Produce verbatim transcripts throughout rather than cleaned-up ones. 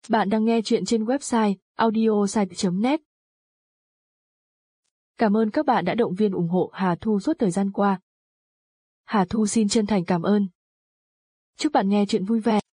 Bạn đang nghe chuyện trên website audiosite chấm net. Cảm ơn các bạn đã động viên ủng hộ Hà Thu suốt thời gian qua. Hà Thu xin chân thành cảm ơn. Chúc bạn nghe chuyện vui vẻ.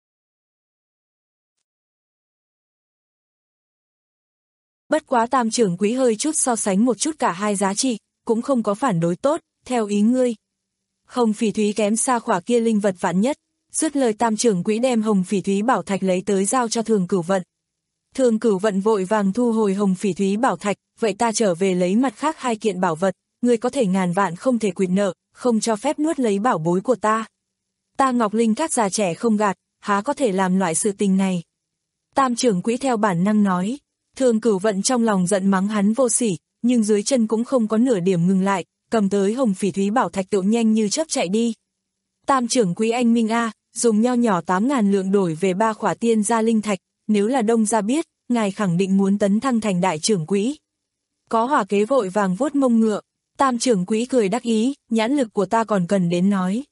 Bất quá Tam trưởng quỹ hơi chút so sánh một chút cả hai giá trị, cũng không có phản đối tốt, theo ý ngươi. Hồng phỉ thúy kém xa khỏa kia linh vật vạn nhất, dứt lời Tam trưởng quỹ đem hồng phỉ thúy bảo thạch lấy tới giao cho Thường Cửu Vận. Thường Cửu Vận vội vàng thu hồi hồng phỉ thúy bảo thạch, vậy ta trở về lấy mặt khác hai kiện bảo vật, ngươi có thể ngàn vạn không thể quỵt nợ, không cho phép nuốt lấy bảo bối của ta. Ta Ngọc Linh các già trẻ không gạt, há có thể làm loại sự tình này. Tam trưởng quỹ theo bản năng nói. Thường Cửu Vận trong lòng giận mắng hắn vô sỉ, nhưng dưới chân cũng không có nửa điểm ngừng lại, cầm tới hồng phỉ thúy bảo thạch tự nhanh như chớp chạy đi. Tam trưởng quỹ anh Minh A, dùng nho nhỏ tám ngàn lượng đổi về ba khỏa tiên gia linh thạch, nếu là Đông gia biết, ngài khẳng định muốn tấn thăng thành đại trưởng quỹ. Có hỏa kế vội vàng vuốt mông ngựa, Tam trưởng quỹ cười đắc ý, nhãn lực của ta còn cần đến nói.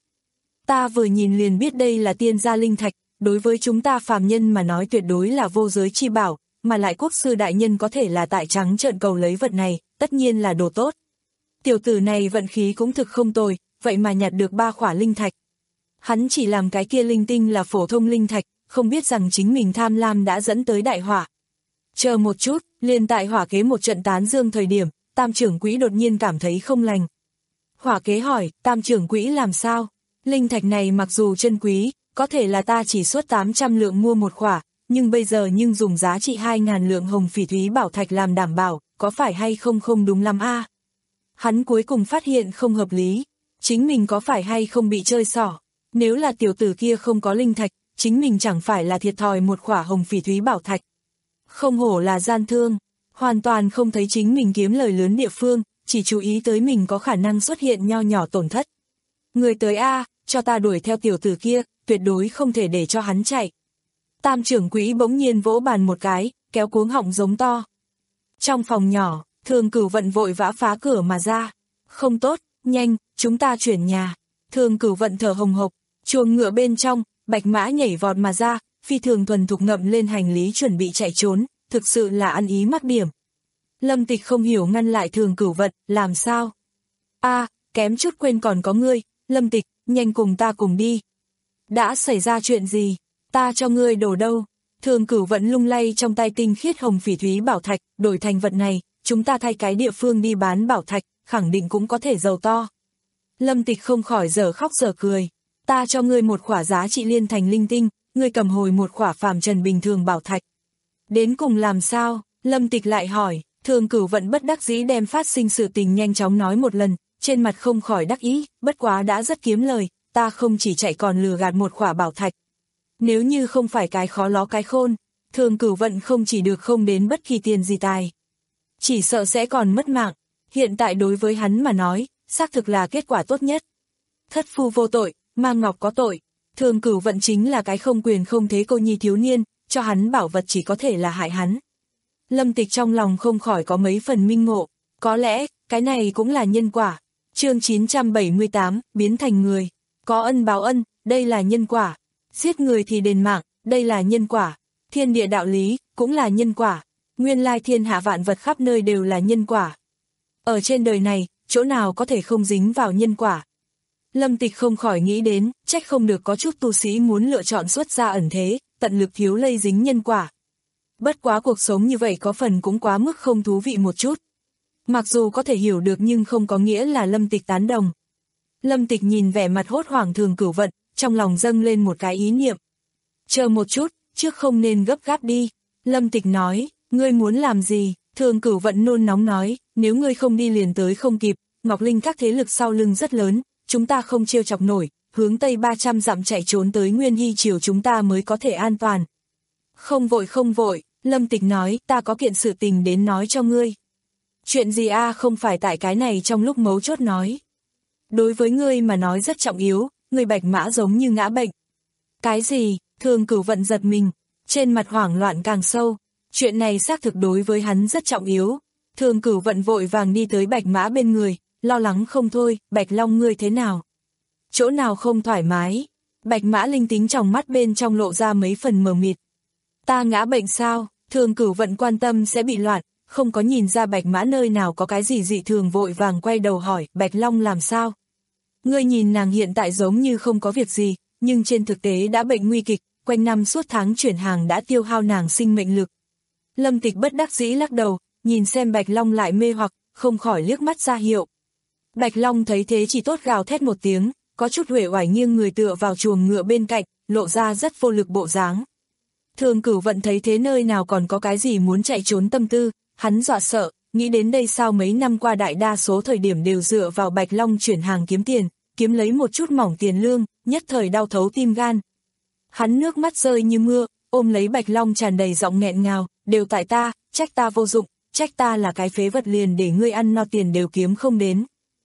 Ta vừa nhìn liền biết đây là tiên gia linh thạch, đối với chúng ta phàm nhân mà nói tuyệt đối là vô giới chi bảo, mà lại quốc sư đại nhân có thể là tại trắng trợn cầu lấy vật này, tất nhiên là đồ tốt. Tiểu tử này vận khí cũng thực không tồi, vậy mà nhặt được ba khỏa linh thạch. Hắn chỉ làm cái kia linh tinh là phổ thông linh thạch, không biết rằng chính mình tham lam đã dẫn tới đại hỏa. Chờ một chút, liền tại hỏa kế một trận tán dương thời điểm, Tam trưởng quỹ đột nhiên cảm thấy không lành. Hỏa kế hỏi, Tam trưởng quỹ làm sao? Linh thạch này mặc dù chân quý, có thể là ta chỉ xuất tám trăm lượng mua một khỏa, nhưng bây giờ nhưng dùng giá trị hai ngàn lượng hồng phỉ thúy bảo thạch làm đảm bảo, có phải hay không không đúng lắm a? À? Hắn cuối cùng phát hiện không hợp lý, chính mình có phải hay không bị chơi xỏ, nếu là tiểu tử kia không có linh thạch, chính mình chẳng phải là thiệt thòi một khỏa hồng phỉ thúy bảo thạch. Không hổ là gian thương, hoàn toàn không thấy chính mình kiếm lời lớn địa phương, chỉ chú ý tới mình có khả năng xuất hiện nho nhỏ tổn thất. Người tới a, cho ta đuổi theo tiểu tử kia, tuyệt đối không thể để cho hắn chạy. Tam trưởng quỹ bỗng nhiên vỗ bàn một cái, kéo cuống họng giống to. Trong phòng nhỏ, Thường Cửu Vận vội vã phá cửa mà ra. Không tốt, nhanh, chúng ta chuyển nhà. Thường Cửu Vận thở hồng hộc, chuồng ngựa bên trong, bạch mã nhảy vọt mà ra, phi thường thuần thục ngậm lên hành lý chuẩn bị chạy trốn, thực sự là ăn ý mắc điểm. Lâm Tịch không hiểu ngăn lại Thường Cửu Vận, làm sao? A, kém chút quên còn có ngươi, Lâm Tịch, nhanh cùng ta cùng đi. Đã xảy ra chuyện gì? Ta cho ngươi đổ đâu? Thường Cửu Vận lung lay trong tay tinh khiết hồng phỉ thúy bảo thạch, đổi thành vật này, chúng ta thay cái địa phương đi bán bảo thạch, khẳng định cũng có thể giàu to. Lâm Tịch không khỏi dở khóc dở cười. Ta cho ngươi một khỏa giá trị liên thành linh tinh, ngươi cầm hồi một khỏa phàm trần bình thường bảo thạch. Đến cùng làm sao? Lâm Tịch lại hỏi. Thường Cửu Vận bất đắc dĩ đem phát sinh sự tình nhanh chóng nói một lần, trên mặt không khỏi đắc ý, bất quá đã rất kiếm lời, ta không chỉ chạy còn lừa gạt một khỏa bảo thạch. Nếu như không phải cái khó ló cái khôn, Thường Cửu Vận không chỉ được không đến bất kỳ tiền gì tài. Chỉ sợ sẽ còn mất mạng, hiện tại đối với hắn mà nói, xác thực là kết quả tốt nhất. Thất phu vô tội, mang ngọc có tội, Thường Cửu Vận chính là cái không quyền không thế cô nhi thiếu niên, cho hắn bảo vật chỉ có thể là hại hắn. Lâm Tịch trong lòng không khỏi có mấy phần minh ngộ, có lẽ, cái này cũng là nhân quả. Chương chín trăm bảy mươi tám, biến thành người, có ân báo ân, đây là nhân quả. Giết người thì đền mạng, đây là nhân quả. Thiên địa đạo lý, cũng là nhân quả. Nguyên lai thiên hạ vạn vật khắp nơi đều là nhân quả. Ở trên đời này, chỗ nào có thể không dính vào nhân quả. Lâm Tịch không khỏi nghĩ đến, trách không được có chút tu sĩ muốn lựa chọn xuất gia ẩn thế, tận lực thiếu lây dính nhân quả. Bất quá cuộc sống như vậy có phần cũng quá mức không thú vị một chút. Mặc dù có thể hiểu được nhưng không có nghĩa là Lâm Tịch tán đồng. Lâm Tịch nhìn vẻ mặt hốt hoảng Thường Cửu Vận, trong lòng dâng lên một cái ý niệm. Chờ một chút, trước không nên gấp gáp đi. Lâm Tịch nói, ngươi muốn làm gì? Thường Cửu Vận nôn nóng nói, nếu ngươi không đi liền tới không kịp, Ngọc Linh các thế lực sau lưng rất lớn, chúng ta không trêu chọc nổi, hướng Tây ba trăm dặm chạy trốn tới Nguyên Hy Triều chúng ta mới có thể an toàn. Không vội không vội, Lâm Tịch nói, ta có kiện sự tình đến nói cho ngươi. Chuyện gì a? Không phải tại cái này trong lúc mấu chốt nói. Đối với ngươi mà nói rất trọng yếu, người bạch mã giống như ngã bệnh. Cái gì? Thường Cửu Vận giật mình, trên mặt hoảng loạn càng sâu. Chuyện này xác thực đối với hắn rất trọng yếu. Thường Cửu Vận vội vàng đi tới bạch mã bên người, lo lắng không thôi, Bạch Long ngươi thế nào? Chỗ nào không thoải mái? Bạch mã linh tính trong mắt bên trong lộ ra mấy phần mờ mịt. Ta ngã bệnh sao? Thường Cửu Vận quan tâm sẽ bị loạn, không có nhìn ra Bạch Mã nơi nào có cái gì dị thường, vội vàng quay đầu hỏi, Bạch Long làm sao? Ngươi nhìn nàng hiện tại giống như không có việc gì, nhưng trên thực tế đã bệnh nguy kịch, quanh năm suốt tháng chuyển hàng đã tiêu hao nàng sinh mệnh lực. Lâm Tịch bất đắc dĩ lắc đầu, nhìn xem Bạch Long lại mê hoặc, không khỏi liếc mắt ra hiệu. Bạch Long thấy thế chỉ tốt gào thét một tiếng, có chút uể oải nghiêng người tựa vào chuồng ngựa bên cạnh, lộ ra rất vô lực bộ dáng. Thường Cửu Vận thấy thế nơi nào còn có cái gì muốn chạy trốn tâm tư, hắn dọa sợ, nghĩ đến đây sao mấy năm qua đại đa số thời điểm đều dựa vào Bạch Long chuyển hàng kiếm tiền, kiếm lấy một chút mỏng tiền lương, nhất thời đau thấu tim gan. Hắn nước mắt rơi như mưa, ôm lấy Bạch Long tràn đầy giọng nghẹn ngào, đều tại ta, trách ta vô dụng, trách ta là cái phế vật liền để ngươi ăn no tiền đều kiếm không đến.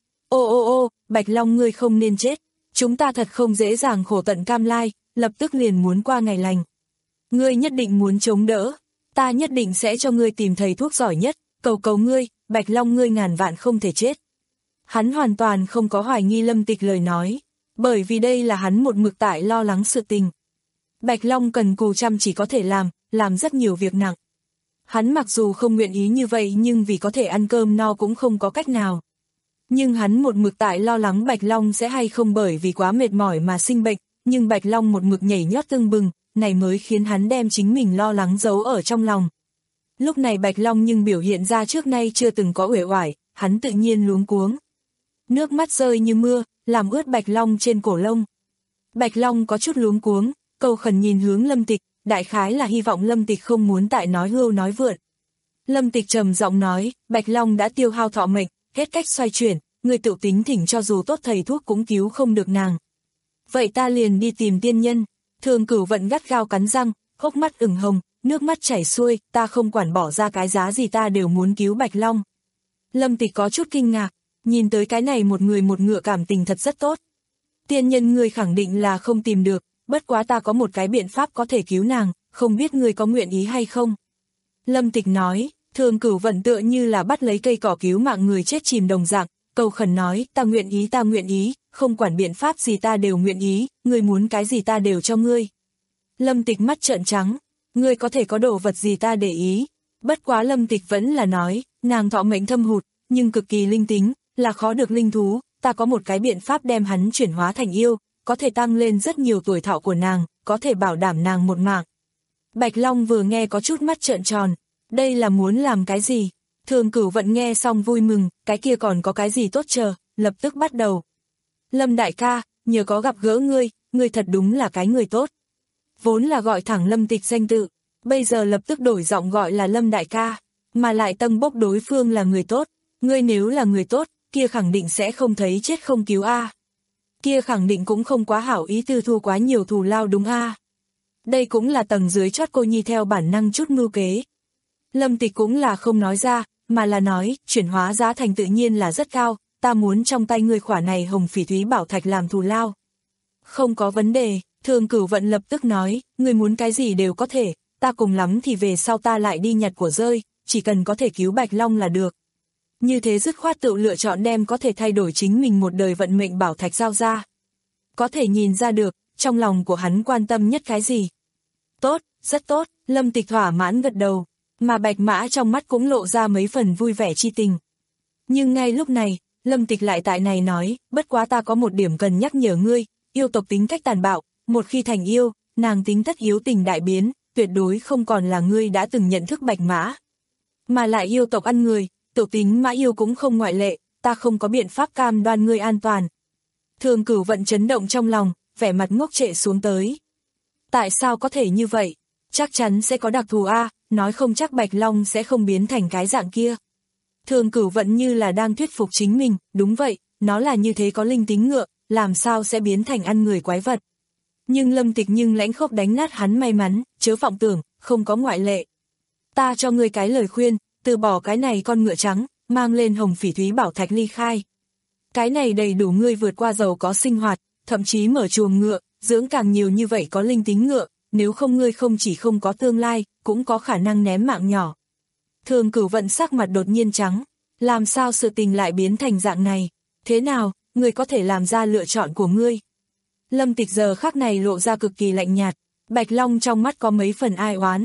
Ô ô ô, Bạch Long ngươi không nên chết, chúng ta thật không dễ dàng khổ tận cam lai, lập tức liền muốn qua ngày lành. Ngươi nhất định muốn chống đỡ, ta nhất định sẽ cho ngươi tìm thầy thuốc giỏi nhất, cầu cầu ngươi, Bạch Long ngươi ngàn vạn không thể chết. Hắn hoàn toàn không có hoài nghi Lâm Tịch lời nói, bởi vì đây là hắn một mực tại lo lắng sự tình. Bạch Long cần cù chăm chỉ có thể làm, làm rất nhiều việc nặng. Hắn mặc dù không nguyện ý như vậy nhưng vì có thể ăn cơm no cũng không có cách nào. Nhưng hắn một mực tại lo lắng Bạch Long sẽ hay không bởi vì quá mệt mỏi mà sinh bệnh, nhưng Bạch Long một mực nhảy nhót tưng bừng, này mới khiến hắn đem chính mình lo lắng giấu ở trong lòng. Lúc này Bạch Long nhưng biểu hiện ra trước nay chưa từng có uể oải, hắn tự nhiên luống cuống. Nước mắt rơi như mưa, làm ướt Bạch Long trên cổ lông. Bạch Long có chút luống cuống, cầu khẩn nhìn hướng Lâm Tịch, đại khái là hy vọng Lâm Tịch không muốn tại nói hưu nói vượn. Lâm Tịch trầm giọng nói, Bạch Long đã tiêu hao thọ mệnh, hết cách xoay chuyển, người tự tính thỉnh cho dù tốt thầy thuốc cũng cứu không được nàng. Vậy ta liền đi tìm tiên nhân. Thường Cửu Vận gắt gao cắn răng, hốc mắt ửng hồng, nước mắt chảy xuôi, ta không quản bỏ ra cái giá gì ta đều muốn cứu Bạch Long. Lâm Tịch có chút kinh ngạc, nhìn tới cái này một người một ngựa cảm tình thật rất tốt. Tiên nhân ngươi khẳng định là không tìm được, bất quá ta có một cái biện pháp có thể cứu nàng, không biết ngươi có nguyện ý hay không. Lâm Tịch nói, Thường Cửu Vận tựa như là bắt lấy cây cỏ cứu mạng người chết chìm đồng dạng, cầu khẩn nói, ta nguyện ý ta nguyện ý, không quản biện pháp gì ta đều nguyện ý, ngươi muốn cái gì ta đều cho ngươi. Lâm Tịch mắt trợn trắng, ngươi có thể có đồ vật gì ta để ý. Bất quá Lâm Tịch vẫn là nói, nàng thọ mệnh thâm hụt, nhưng cực kỳ linh tính, là khó được linh thú, ta có một cái biện pháp đem hắn chuyển hóa thành yêu, có thể tăng lên rất nhiều tuổi thọ của nàng, có thể bảo đảm nàng một mạng. Bạch Long vừa nghe có chút mắt trợn tròn, đây là muốn làm cái gì? Thường Cửu Vận nghe xong vui mừng, cái kia còn có cái gì tốt chờ, lập tức bắt đầu. Lâm đại ca, nhờ có gặp gỡ ngươi, ngươi thật đúng là cái người tốt. Vốn là gọi thẳng Lâm Tịch danh tự, bây giờ lập tức đổi giọng gọi là Lâm đại ca, mà lại tâng bốc đối phương là người tốt, ngươi nếu là người tốt, kia khẳng định sẽ không thấy chết không cứu a. Kia khẳng định cũng không quá hảo ý tư thu quá nhiều thù lao đúng a. Đây cũng là tầng dưới chót cô nhi theo bản năng chút mưu kế. Lâm Tịch cũng là không nói ra, mà là nói, chuyển hóa giá thành tự nhiên là rất cao, ta muốn trong tay ngươi khỏa này hồng phỉ thúy bảo thạch làm thù lao. Không có vấn đề, Thường Cửu Vận lập tức nói, ngươi muốn cái gì đều có thể, ta cùng lắm thì về sau ta lại đi nhặt của rơi, chỉ cần có thể cứu Bạch Long là được. Như thế dứt khoát tự lựa chọn đem có thể thay đổi chính mình một đời vận mệnh bảo thạch giao ra. Có thể nhìn ra được, trong lòng của hắn quan tâm nhất cái gì. Tốt, rất tốt, Lâm Tịch thỏa mãn gật đầu, mà Bạch Mã trong mắt cũng lộ ra mấy phần vui vẻ chi tình. Nhưng ngay lúc này, Lâm Tịch lại tại này nói, bất quá ta có một điểm cần nhắc nhở ngươi, yêu tộc tính cách tàn bạo, một khi thành yêu, nàng tính tất yếu tình đại biến, tuyệt đối không còn là ngươi đã từng nhận thức Bạch Mã. Mà lại yêu tộc ăn người, tiểu tính Mã yêu cũng không ngoại lệ, ta không có biện pháp cam đoan ngươi an toàn. Thường Cửu Vận chấn động trong lòng, vẻ mặt ngốc trệ xuống tới. Tại sao có thể như vậy? Chắc chắn sẽ có đặc thù a, nói không chắc Bạch Long sẽ không biến thành cái dạng kia. Thường Cửu Vận như là đang thuyết phục chính mình, đúng vậy, nó là như thế có linh tính ngựa, làm sao sẽ biến thành ăn người quái vật. Nhưng Lâm Tịch nhưng lãnh khốc đánh nát hắn may mắn, chớ vọng tưởng, không có ngoại lệ. Ta cho ngươi cái lời khuyên, từ bỏ cái này con ngựa trắng, mang lên hồng phỉ thúy bảo thạch ly khai. Cái này đầy đủ ngươi vượt qua giàu có sinh hoạt, thậm chí mở chuồng ngựa, dưỡng càng nhiều như vậy có linh tính ngựa, nếu không ngươi không chỉ không có tương lai, cũng có khả năng ném mạng nhỏ. Thường Cửu Vận sắc mặt đột nhiên trắng, làm sao sự tình lại biến thành dạng này, thế nào, ngươi có thể làm ra lựa chọn của ngươi. Lâm Tịch giờ khắc này lộ ra cực kỳ lạnh nhạt, Bạch Long trong mắt có mấy phần ai oán,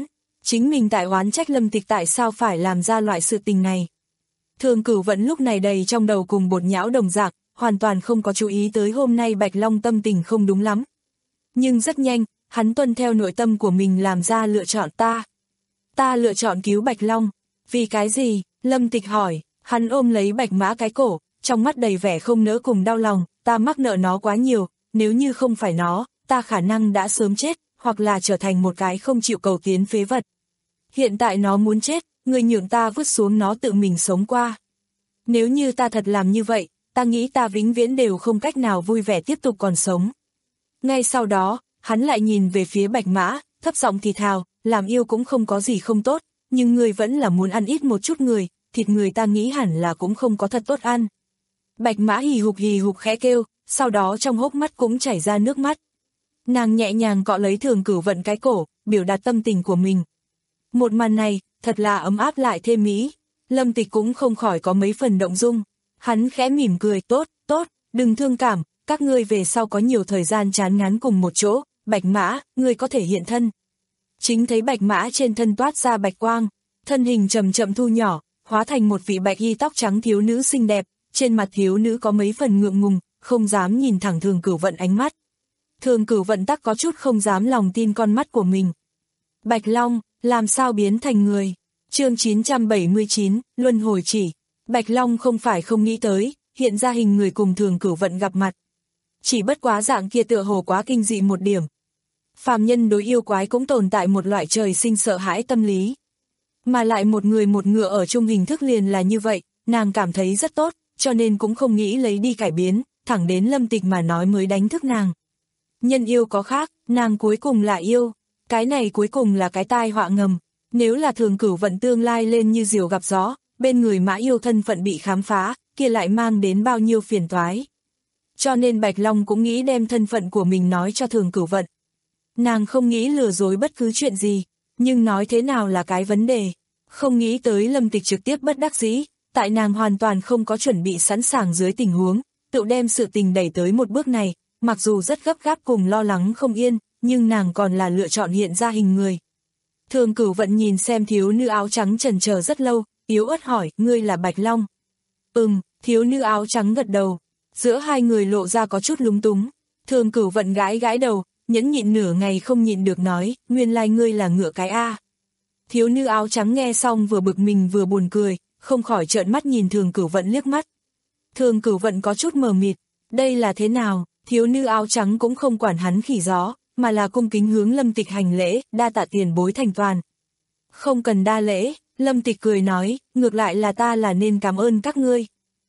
chính mình tại oán trách Lâm Tịch tại sao phải làm ra loại sự tình này. Thường Cửu Vận lúc này đầy trong đầu cùng bột nhão đồng dạng, hoàn toàn không có chú ý tới hôm nay Bạch Long tâm tình không đúng lắm. Nhưng rất nhanh, hắn tuân theo nội tâm của mình làm ra lựa chọn ta. Ta lựa chọn cứu Bạch Long. Vì cái gì? Lâm Tịch hỏi. Hắn ôm lấy Bạch Mã cái cổ, trong mắt đầy vẻ không nỡ cùng đau lòng, ta mắc nợ nó quá nhiều, nếu như không phải nó, ta khả năng đã sớm chết, hoặc là trở thành một cái không chịu cầu tiến phế vật. Hiện tại nó muốn chết, người nhường ta vứt xuống nó tự mình sống qua. Nếu như ta thật làm như vậy, ta nghĩ ta vĩnh viễn đều không cách nào vui vẻ tiếp tục còn sống. Ngay sau đó, hắn lại nhìn về phía Bạch Mã, thấp giọng thì thào, làm yêu cũng không có gì không tốt, nhưng người vẫn là muốn ăn ít một chút người, thịt người ta nghĩ hẳn là cũng không có thật tốt ăn. Bạch Mã hì hục hì hục khẽ kêu, sau đó trong hốc mắt cũng chảy ra nước mắt. Nàng nhẹ nhàng cọ lấy Thường Cửu Vận cái cổ, biểu đạt tâm tình của mình. Một màn này, thật là ấm áp lại thêm mỹ. Lâm Tịch cũng không khỏi có mấy phần động dung. Hắn khẽ mỉm cười, tốt, tốt, đừng thương cảm, các ngươi về sau có nhiều thời gian chán ngán cùng một chỗ, Bạch Mã, ngươi có thể hiện thân. Chính thấy Bạch Mã trên thân toát ra bạch quang, thân hình chậm chậm thu nhỏ, hóa thành một vị bạch y tóc trắng thiếu nữ xinh đẹp, trên mặt thiếu nữ có mấy phần ngượng ngùng, không dám nhìn thẳng Thường Cửu Vận ánh mắt. Thường Cửu Vận tắc có chút không dám lòng tin con mắt của mình. Bạch Long, làm sao biến thành người? Chương chín trăm bảy mươi chín, Luân Hồi Chỉ. Bạch Long không phải không nghĩ tới, hiện ra hình người cùng Thường Cửu Vận gặp mặt. Chỉ bất quá dạng kia tựa hồ quá kinh dị một điểm. Phàm nhân đối yêu quái cũng tồn tại một loại trời sinh sợ hãi tâm lý. Mà lại một người một ngựa ở chung hình thức liền là như vậy, nàng cảm thấy rất tốt, cho nên cũng không nghĩ lấy đi cải biến, thẳng đến Lâm Tịch mà nói mới đánh thức nàng. Nhân yêu có khác, nàng cuối cùng là yêu, cái này cuối cùng là cái tai họa ngầm. Nếu là Thường Cửu Vận tương lai lên như diều gặp gió, bên người Mã Yêu thân phận bị khám phá, kia lại mang đến bao nhiêu phiền toái. Cho nên Bạch Long cũng nghĩ đem thân phận của mình nói cho Thường Cửu Vận. Nàng không nghĩ lừa dối bất cứ chuyện gì, nhưng nói thế nào là cái vấn đề. Không nghĩ tới Lâm Tịch trực tiếp bất đắc dĩ, tại nàng hoàn toàn không có chuẩn bị sẵn sàng dưới tình huống, tự đem sự tình đẩy tới một bước này, mặc dù rất gấp gáp cùng lo lắng không yên, nhưng nàng còn là lựa chọn hiện ra hình người. Thường Cửu Vận nhìn xem thiếu nữ áo trắng chần chờ rất lâu, yếu ớt hỏi, ngươi là Bạch Long? Ừm, thiếu nữ áo trắng gật đầu. Giữa hai người lộ ra có chút lúng túng. Thường Cửu Vận gãi gãi đầu, nhẫn nhịn nửa ngày không nhịn được nói, nguyên lai ngươi là ngựa cái a. Thiếu nữ áo trắng nghe xong vừa bực mình vừa buồn cười, không khỏi trợn mắt nhìn Thường Cửu Vận liếc mắt. Thường Cửu Vận có chút mờ mịt, đây là thế nào? Thiếu nữ áo trắng cũng không quản hắn khỉ gió, mà là cung kính hướng Lâm Tịch hành lễ, đa tạ tiền bối thành toàn. Không cần đa lễ, Lâm Tịch cười nói, ngược lại là ta là nên cảm ơn các ngươi.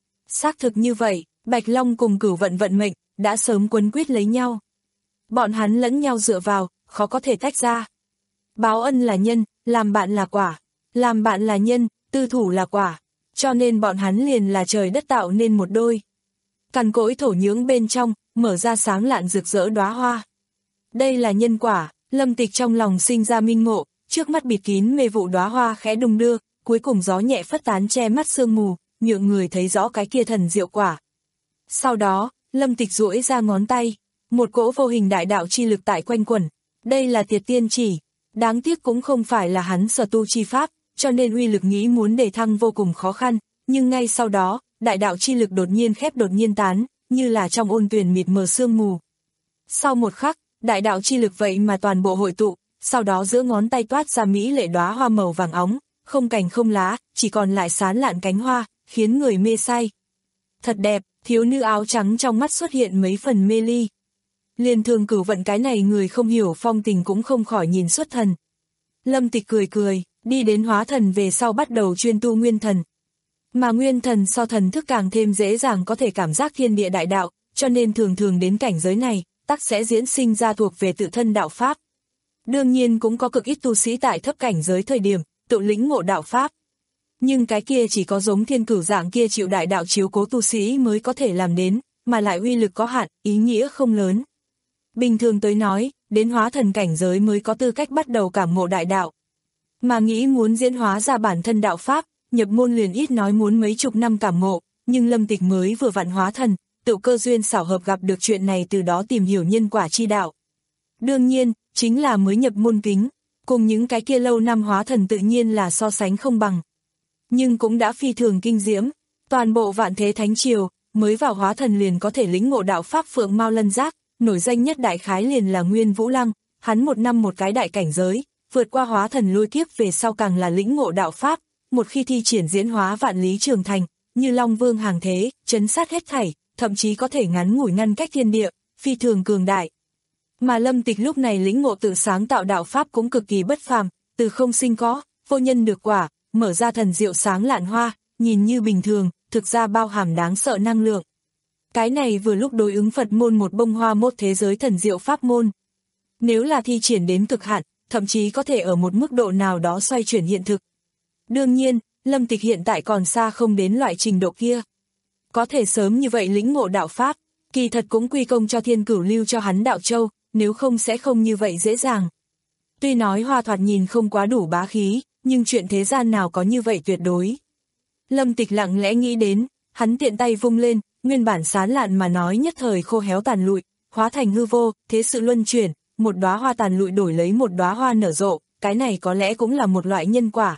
Xác thực như vậy, Bạch Long cùng Cửu Vận vận mệnh, đã sớm quấn quýt lấy nhau. Bọn hắn lẫn nhau dựa vào, khó có thể tách ra. Báo ân là nhân, làm bạn là quả. Làm bạn là nhân, tư thủ là quả. Cho nên bọn hắn liền là trời đất tạo nên một đôi. Cằn cỗi thổ nhưỡng bên trong, mở ra sáng lạn rực rỡ đóa hoa. Đây là nhân quả, Lâm Tịch trong lòng sinh ra minh ngộ, trước mắt bịt kín mê vụ đóa hoa khẽ đung đưa, cuối cùng gió nhẹ phất tán che mắt sương mù, nhượng người thấy rõ cái kia thần diệu quả. Sau đó, Lâm Tịch duỗi ra ngón tay, một cỗ vô hình đại đạo chi lực tại quanh quẩn. Đây là Tiệt Tiên Chỉ, đáng tiếc cũng không phải là hắn sở tu chi pháp, cho nên uy lực nghĩ muốn đề thăng vô cùng khó khăn, nhưng ngay sau đó, đại đạo chi lực đột nhiên khép đột nhiên tán, như là trong ôn tuyền mịt mờ sương mù. Sau một khắc, đại đạo chi lực vậy mà toàn bộ hội tụ, sau đó giữa ngón tay toát ra mỹ lệ đóa hoa màu vàng óng, không cành không lá, chỉ còn lại sán lạn cánh hoa, khiến người mê say. Thật đẹp, thiếu nữ áo trắng trong mắt xuất hiện mấy phần mê ly. Liền Thường Cửu Vận cái này người không hiểu phong tình cũng không khỏi nhìn xuất thần. Lâm Tịch cười cười, đi đến hóa thần về sau bắt đầu chuyên tu nguyên thần. Mà nguyên thần so thần thức càng thêm dễ dàng có thể cảm giác thiên địa đại đạo, cho nên thường thường đến cảnh giới này, tắc sẽ diễn sinh ra thuộc về tự thân đạo pháp. Đương nhiên cũng có cực ít tu sĩ tại thấp cảnh giới thời điểm, tự lĩnh ngộ đạo pháp. Nhưng cái kia chỉ có giống Thiên Cửu dạng kia chịu đại đạo chiếu cố tu sĩ mới có thể làm đến, mà lại uy lực có hạn, ý nghĩa không lớn. Bình thường tới nói, đến hóa thần cảnh giới mới có tư cách bắt đầu cảm ngộ đại đạo. Mà nghĩ muốn diễn hóa ra bản thân đạo pháp, nhập môn liền ít nói muốn mấy chục năm cảm ngộ, nhưng Lâm Tịch mới vừa vặn hóa thần, tự cơ duyên xảo hợp gặp được chuyện này từ đó tìm hiểu nhân quả chi đạo. Đương nhiên, chính là mới nhập môn kính, cùng những cái kia lâu năm hóa thần tự nhiên là so sánh không bằng. Nhưng cũng đã phi thường kinh diễm, toàn bộ Vạn Thế Thánh Triều, mới vào hóa thần liền có thể lĩnh ngộ đạo pháp Phượng Mao Lân Giác, nổi danh nhất đại khái liền là Nguyên Vũ Lăng, hắn một năm một cái đại cảnh giới, vượt qua hóa thần lôi kiếp về sau càng là lĩnh ngộ đạo pháp, một khi thi triển diễn hóa vạn lý trường thành, như Long Vương hàng thế, chấn sát hết thảy, thậm chí có thể ngắn ngủi ngăn cách thiên địa, phi thường cường đại. Mà Lâm Tịch lúc này lĩnh ngộ tự sáng tạo đạo pháp cũng cực kỳ bất phàm, từ không sinh có, vô nhân được quả, mở ra thần diệu sáng lạn hoa, nhìn như bình thường, thực ra bao hàm đáng sợ năng lượng. Cái này vừa lúc đối ứng Phật môn một bông hoa mốt thế giới thần diệu pháp môn. Nếu là thi triển đến cực hạn, thậm chí có thể ở một mức độ nào đó xoay chuyển hiện thực. Đương nhiên, Lâm Tịch hiện tại còn xa không đến loại trình độ kia. Có thể sớm như vậy lĩnh ngộ đạo pháp, kỳ thật cũng quy công cho Thiên Cửu lưu cho hắn đạo châu, nếu không sẽ không như vậy dễ dàng. Tuy nói hoa thoạt nhìn không quá đủ bá khí, nhưng chuyện thế gian nào có như vậy tuyệt đối. Lâm Tịch lặng lẽ nghĩ đến, hắn tiện tay vung lên, nguyên bản sán lạn mà nói nhất thời khô héo tàn lụi, hóa thành hư vô, thế sự luân chuyển, một đóa hoa tàn lụi đổi lấy một đóa hoa nở rộ, cái này có lẽ cũng là một loại nhân quả.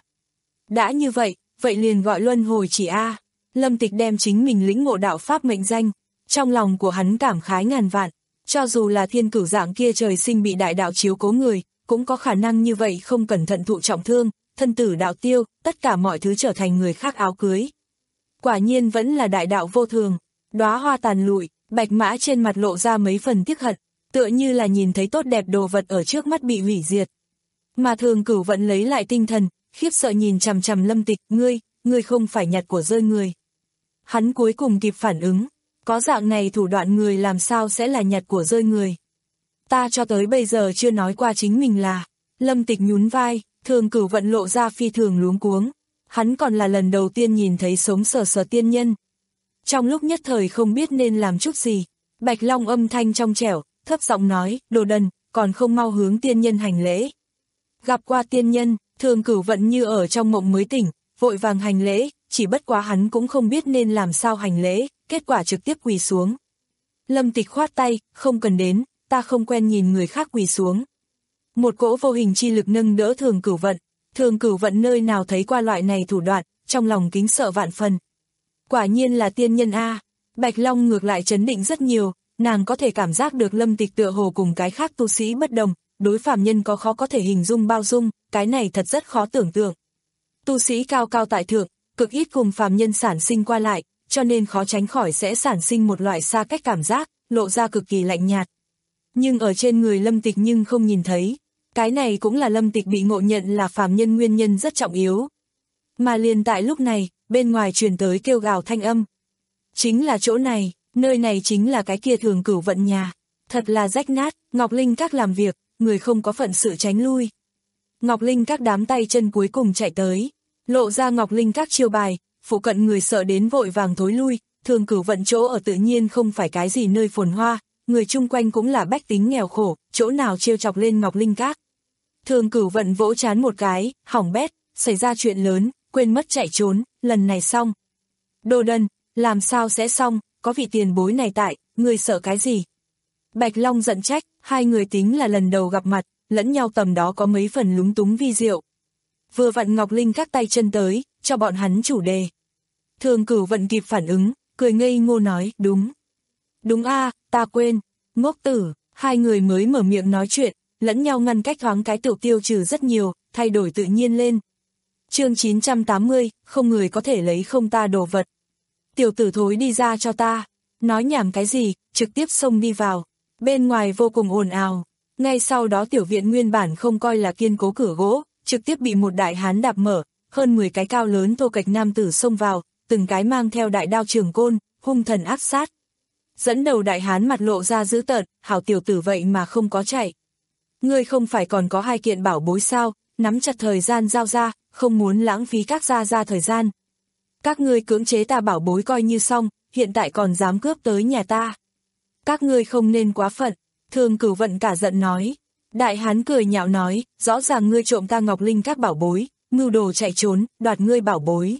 Đã như vậy, vậy liền gọi luân hồi chỉ a. Lâm Tịch đem chính mình lĩnh ngộ đạo pháp mệnh danh, trong lòng của hắn cảm khái ngàn vạn, cho dù là Thiên Cửu dạng kia trời sinh bị đại đạo chiếu cố người, cũng có khả năng như vậy không cẩn thận thụ trọng thương, thân tử đạo tiêu, tất cả mọi thứ trở thành người khác áo cưới. Quả nhiên vẫn là đại đạo vô thường, đóa hoa tàn lụi, Bạch Mã trên mặt lộ ra mấy phần tiếc hận, tựa như là nhìn thấy tốt đẹp đồ vật ở trước mắt bị hủy diệt. Mà Thường Cửu vẫn lấy lại tinh thần, khiếp sợ nhìn chằm chằm Lâm Tịch, ngươi, ngươi không phải nhặt của rơi người. Hắn cuối cùng kịp phản ứng, có dạng này thủ đoạn người làm sao sẽ là nhặt của rơi người. Ta cho tới bây giờ chưa nói qua chính mình là. Lâm Tịch nhún vai, Thường Cửu vận lộ ra phi thường luống cuống. Hắn còn là lần đầu tiên nhìn thấy sống sờ sờ tiên nhân. Trong lúc nhất thời không biết nên làm chút gì, Bạch Long âm thanh trong trẻo, thấp giọng nói, đồ đần, còn không mau hướng tiên nhân hành lễ. Gặp qua tiên nhân, Thường Cửu vận như ở trong mộng mới tỉnh, vội vàng hành lễ, chỉ bất quá hắn cũng không biết nên làm sao hành lễ, kết quả trực tiếp quỳ xuống. Lâm Tịch khoát tay, không cần đến, ta không quen nhìn người khác quỳ xuống. Một cỗ vô hình chi lực nâng đỡ Thường Cửu vận, Thường Cửu vận nơi nào thấy qua loại này thủ đoạn, trong lòng kính sợ vạn phần. Quả nhiên là tiên nhân a. Bạch Long ngược lại chấn định rất nhiều, nàng có thể cảm giác được Lâm Tịch tựa hồ cùng cái khác tu sĩ bất đồng, đối phàm nhân có khó có thể hình dung bao dung, cái này thật rất khó tưởng tượng. Tu sĩ cao cao tại thượng, cực ít cùng phàm nhân sản sinh qua lại, cho nên khó tránh khỏi sẽ sản sinh một loại xa cách cảm giác, lộ ra cực kỳ lạnh nhạt. Nhưng ở trên người Lâm Tịch nhưng không nhìn thấy, cái này cũng là Lâm Tịch bị ngộ nhận là phàm nhân nguyên nhân rất trọng yếu. Mà liền tại lúc này, bên ngoài truyền tới kêu gào thanh âm. Chính là chỗ này, nơi này chính là cái kia Thường Cửu vận nhà. Thật là rách nát, Ngọc Linh Các làm việc, người không có phận sự tránh lui. Ngọc Linh Các đám tay chân cuối cùng chạy tới, lộ ra Ngọc Linh Các chiêu bài, phụ cận người sợ đến vội vàng thối lui, Thường Cửu vận chỗ ở tự nhiên không phải cái gì nơi phồn hoa, người chung quanh cũng là bách tính nghèo khổ, chỗ nào trêu chọc lên Ngọc Linh Các. Thường Cửu vận vỗ chán một cái, hỏng bét, xảy ra chuyện lớn, quên mất chạy trốn, lần này xong. Đồ đần, làm sao sẽ xong, có vị tiền bối này tại, người sợ cái gì? Bạch Long giận trách, hai người tính là lần đầu gặp mặt, lẫn nhau tầm đó có mấy phần lúng túng vi diệu. Vừa vặn Ngọc Linh Các tay chân tới, cho bọn hắn chủ đề. Thường Cửu vận kịp phản ứng, cười ngây ngô nói, đúng. Đúng a, ta quên, ngốc tử, hai người mới mở miệng nói chuyện, lẫn nhau ngăn cách thoáng cái tiểu tiêu trừ rất nhiều, thay đổi tự nhiên lên. Chương chín trăm tám mươi, không người có thể lấy không ta đồ vật. Tiểu tử thối đi ra cho ta, nói nhảm cái gì, trực tiếp xông đi vào. Bên ngoài vô cùng ồn ào, ngay sau đó tiểu viện nguyên bản không coi là kiên cố cửa gỗ, trực tiếp bị một đại hán đạp mở, hơn mười cái cao lớn thô kệch nam tử xông vào, từng cái mang theo đại đao trường côn, hung thần ác sát. Dẫn đầu đại hán mặt lộ ra dữ tợn, hảo tiểu tử vậy mà không có chạy. Ngươi không phải còn có hai kiện bảo bối sao, nắm chặt thời gian giao ra, không muốn lãng phí các gia gia thời gian. Các ngươi cưỡng chế ta bảo bối coi như xong, hiện tại còn dám cướp tới nhà ta. Các ngươi không nên quá phận, Thường Cửu vận cả giận nói. Đại hán cười nhạo nói, rõ ràng ngươi trộm ta Ngọc Linh Các bảo bối, mưu đồ chạy trốn, đoạt ngươi bảo bối.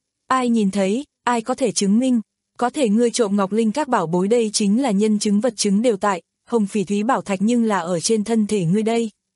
Ai nhìn thấy, ai có thể chứng minh, có thể ngươi trộm Ngọc Linh Các bảo bối đây chính là nhân chứng vật chứng đều tại, hồng phỉ thúy bảo thạch nhưng là ở trên thân thể ngươi đây.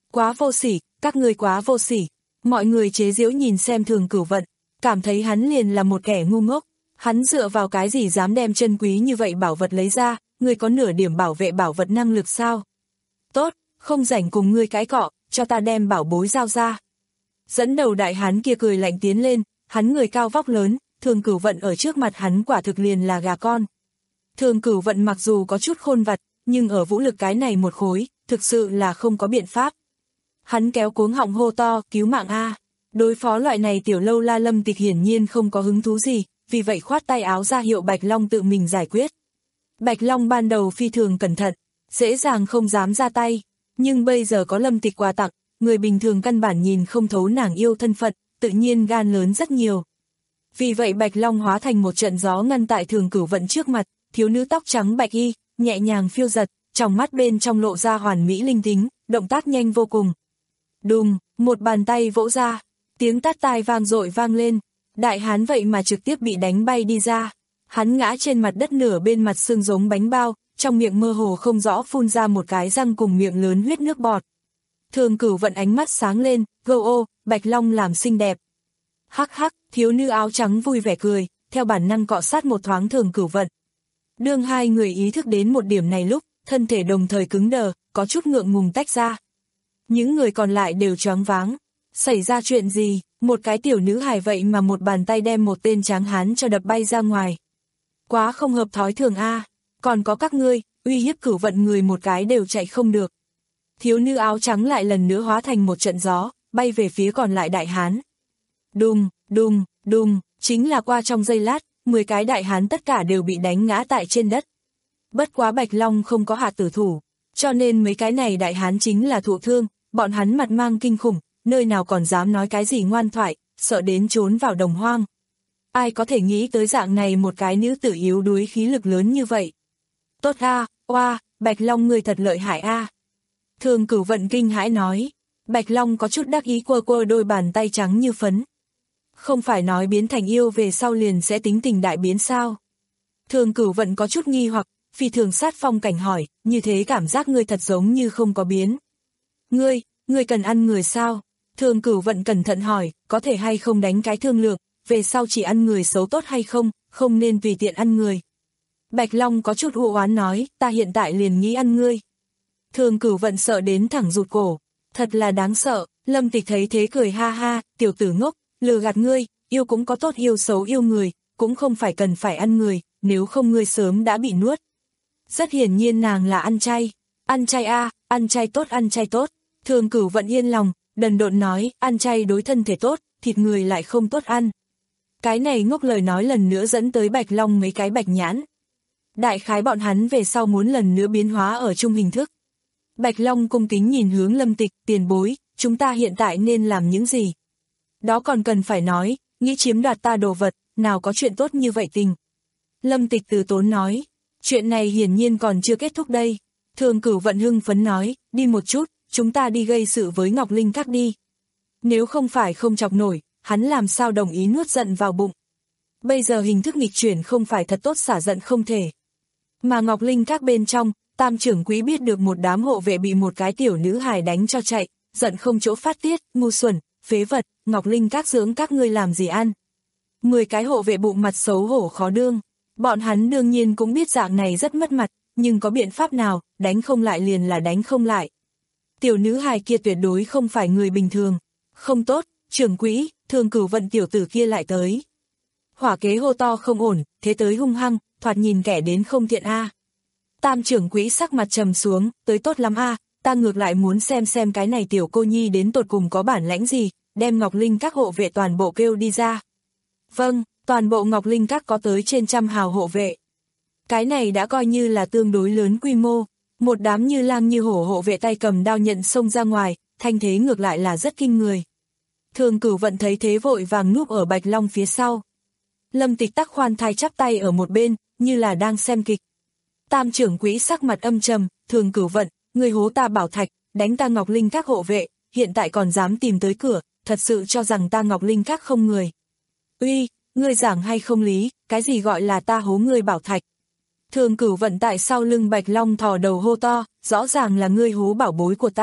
Quá vô sỉ, các ngươi quá vô sỉ. Mọi người chế giễu nhìn xem Thường Cửu Vận, cảm thấy hắn liền là một kẻ ngu ngốc. Hắn dựa vào cái gì dám đem chân quý như vậy bảo vật lấy ra, ngươi có nửa điểm bảo vệ bảo vật năng lực sao? Tốt, không rảnh cùng ngươi cái cọ, cho ta đem bảo bối giao ra. Dẫn đầu đại hán kia cười lạnh tiến lên, hắn người cao vóc lớn, Thường Cửu Vận ở trước mặt hắn quả thực liền là gà con. Thường Cửu Vận mặc dù có chút khôn vặt, nhưng ở vũ lực cái này một khối, thực sự là không có biện pháp. Hắn kéo cuống họng hô to, cứu mạng a. Đối phó loại này tiểu lâu la Lâm Tịch hiển nhiên không có hứng thú gì, vì vậy khoát tay áo ra hiệu Bạch Long tự mình giải quyết. Bạch Long ban đầu phi thường cẩn thận, dễ dàng không dám ra tay, nhưng bây giờ có Lâm Tịch quà tặng, người bình thường căn bản nhìn không thấu nàng yêu thân phận, tự nhiên gan lớn rất nhiều. Vì vậy Bạch Long hóa thành một trận gió ngăn tại Thường Cửu Vận trước mặt, thiếu nữ tóc trắng bạch y, nhẹ nhàng phiêu giật, trong mắt bên trong lộ ra hoàn mỹ linh tính, động tác nhanh vô cùng. Đùng, một bàn tay vỗ ra, tiếng tát tai vang dội vang lên, đại hán vậy mà trực tiếp bị đánh bay đi ra. Hắn ngã trên mặt đất nửa bên mặt xương giống bánh bao, trong miệng mơ hồ không rõ phun ra một cái răng cùng miệng lớn huyết nước bọt. Thường Cửu Vận ánh mắt sáng lên, gâu ô, Bạch Long làm xinh đẹp. Hắc hắc, thiếu nữ áo trắng vui vẻ cười, theo bản năng cọ sát một thoáng Thường Cửu Vận. Đương hai người ý thức đến một điểm này lúc, thân thể đồng thời cứng đờ, có chút ngượng ngùng tách ra. Những người còn lại đều choáng váng. Xảy ra chuyện gì, một cái tiểu nữ hài vậy mà một bàn tay đem một tên tráng hán cho đập bay ra ngoài. Quá không hợp thói thường a. Còn có các ngươi, uy hiếp Cửu Vận người một cái đều chạy không được. Thiếu nữ áo trắng lại lần nữa hóa thành một trận gió, bay về phía còn lại đại hán. Đùng, đùng, đùng, chính là qua trong giây lát, mười cái đại hán tất cả đều bị đánh ngã tại trên đất. Bất quá Bạch Long không có hạ tử thủ, cho nên mấy cái này đại hán chính là thụ thương, bọn hắn mặt mang kinh khủng, nơi nào còn dám nói cái gì ngoan thoại, sợ đến trốn vào đồng hoang. Ai có thể nghĩ tới dạng này một cái nữ tử yếu đuối khí lực lớn như vậy. Tốt a, oa, Bạch Long người thật lợi hại a. Thường Cửu Vận kinh hãi nói. Bạch Long có chút đắc ý quơ quơ đôi bàn tay trắng như phấn. Không phải nói biến thành yêu về sau liền sẽ tính tình đại biến sao? Thường Cửu Vận có chút nghi hoặc, phi thường sát phong cảnh hỏi, như thế cảm giác ngươi thật giống như không có biến. Ngươi, ngươi cần ăn người sao? Thường Cửu Vận cẩn thận hỏi, có thể hay không đánh cái thương lượng, về sau chỉ ăn người xấu tốt hay không, không nên tùy tiện ăn người. Bạch Long có chút u oán nói, ta hiện tại liền nghĩ ăn ngươi. Thường Cửu Vận sợ đến thẳng rụt cổ, thật là đáng sợ. Lâm Tịch thấy thế cười ha ha, tiểu tử ngốc, lừa gạt ngươi, yêu cũng có tốt yêu xấu yêu người, cũng không phải cần phải ăn người, nếu không ngươi sớm đã bị nuốt. Rất hiển nhiên nàng là ăn chay, ăn chay a, ăn chay tốt ăn chay tốt. Thường Cửu Vận yên lòng, đần độn nói, ăn chay đối thân thể tốt, thịt người lại không tốt ăn. Cái này ngốc lời nói lần nữa dẫn tới Bạch Long mấy cái bạch nhãn. Đại khái bọn hắn về sau muốn lần nữa biến hóa ở chung hình thức. Bạch Long cung kính nhìn hướng Lâm Tịch, tiền bối, chúng ta hiện tại nên làm những gì? Đó còn cần phải nói, nghĩ chiếm đoạt ta đồ vật, nào có chuyện tốt như vậy tình. Lâm Tịch từ tốn nói, chuyện này hiển nhiên còn chưa kết thúc đây. Thường Cửu Vận hưng phấn nói, đi một chút, chúng ta đi gây sự với Ngọc Linh Các đi. Nếu không phải không chọc nổi, hắn làm sao đồng ý nuốt giận vào bụng. Bây giờ hình thức nghịch chuyển không phải thật tốt xả giận không thể. Mà Ngọc Linh Các bên trong, Tam trưởng quỹ biết được một đám hộ vệ bị một cái tiểu nữ hài đánh cho chạy, giận không chỗ phát tiết, ngu xuẩn, phế vật, Ngọc Linh Các dưỡng các ngươi làm gì ăn. Mười cái hộ vệ bụng mặt xấu hổ khó đương, bọn hắn đương nhiên cũng biết dạng này rất mất mặt, nhưng có biện pháp nào, đánh không lại liền là đánh không lại. Tiểu nữ hài kia tuyệt đối không phải người bình thường, không tốt, trưởng quỹ, Thường Cửu Vận tiểu tử kia lại tới. Hỏa kế hô to không ổn, thế tới hung hăng, thoạt nhìn kẻ đến không thiện a. Tam trưởng quỹ sắc mặt trầm xuống, tới tốt lắm a, ta ngược lại muốn xem xem cái này tiểu cô nhi đến tột cùng có bản lãnh gì, đem Ngọc Linh Các hộ vệ toàn bộ kêu đi ra. Vâng, toàn bộ Ngọc Linh Các có tới trên trăm hào hộ vệ. Cái này đã coi như là tương đối lớn quy mô, một đám như lang như hổ hộ vệ tay cầm đao nhận xông ra ngoài, thanh thế ngược lại là rất kinh người. Thường Cửu Vận thấy thế vội vàng núp ở Bạch Long phía sau. Lâm Tịch tắc khoan thai chắp tay ở một bên, như là đang xem kịch. Tam trưởng quỹ sắc mặt âm trầm, Thường Cửu Vận, người hố ta bảo thạch, đánh ta Ngọc Linh Các hộ vệ, hiện tại còn dám tìm tới cửa, thật sự cho rằng ta Ngọc Linh Các không người. Uy, ngươi giảng hay không lý, cái gì gọi là ta hố ngươi bảo thạch. Thường Cửu Vận tại sau lưng Bạch Long thò đầu hô to, rõ ràng là ngươi hố bảo bối của ta,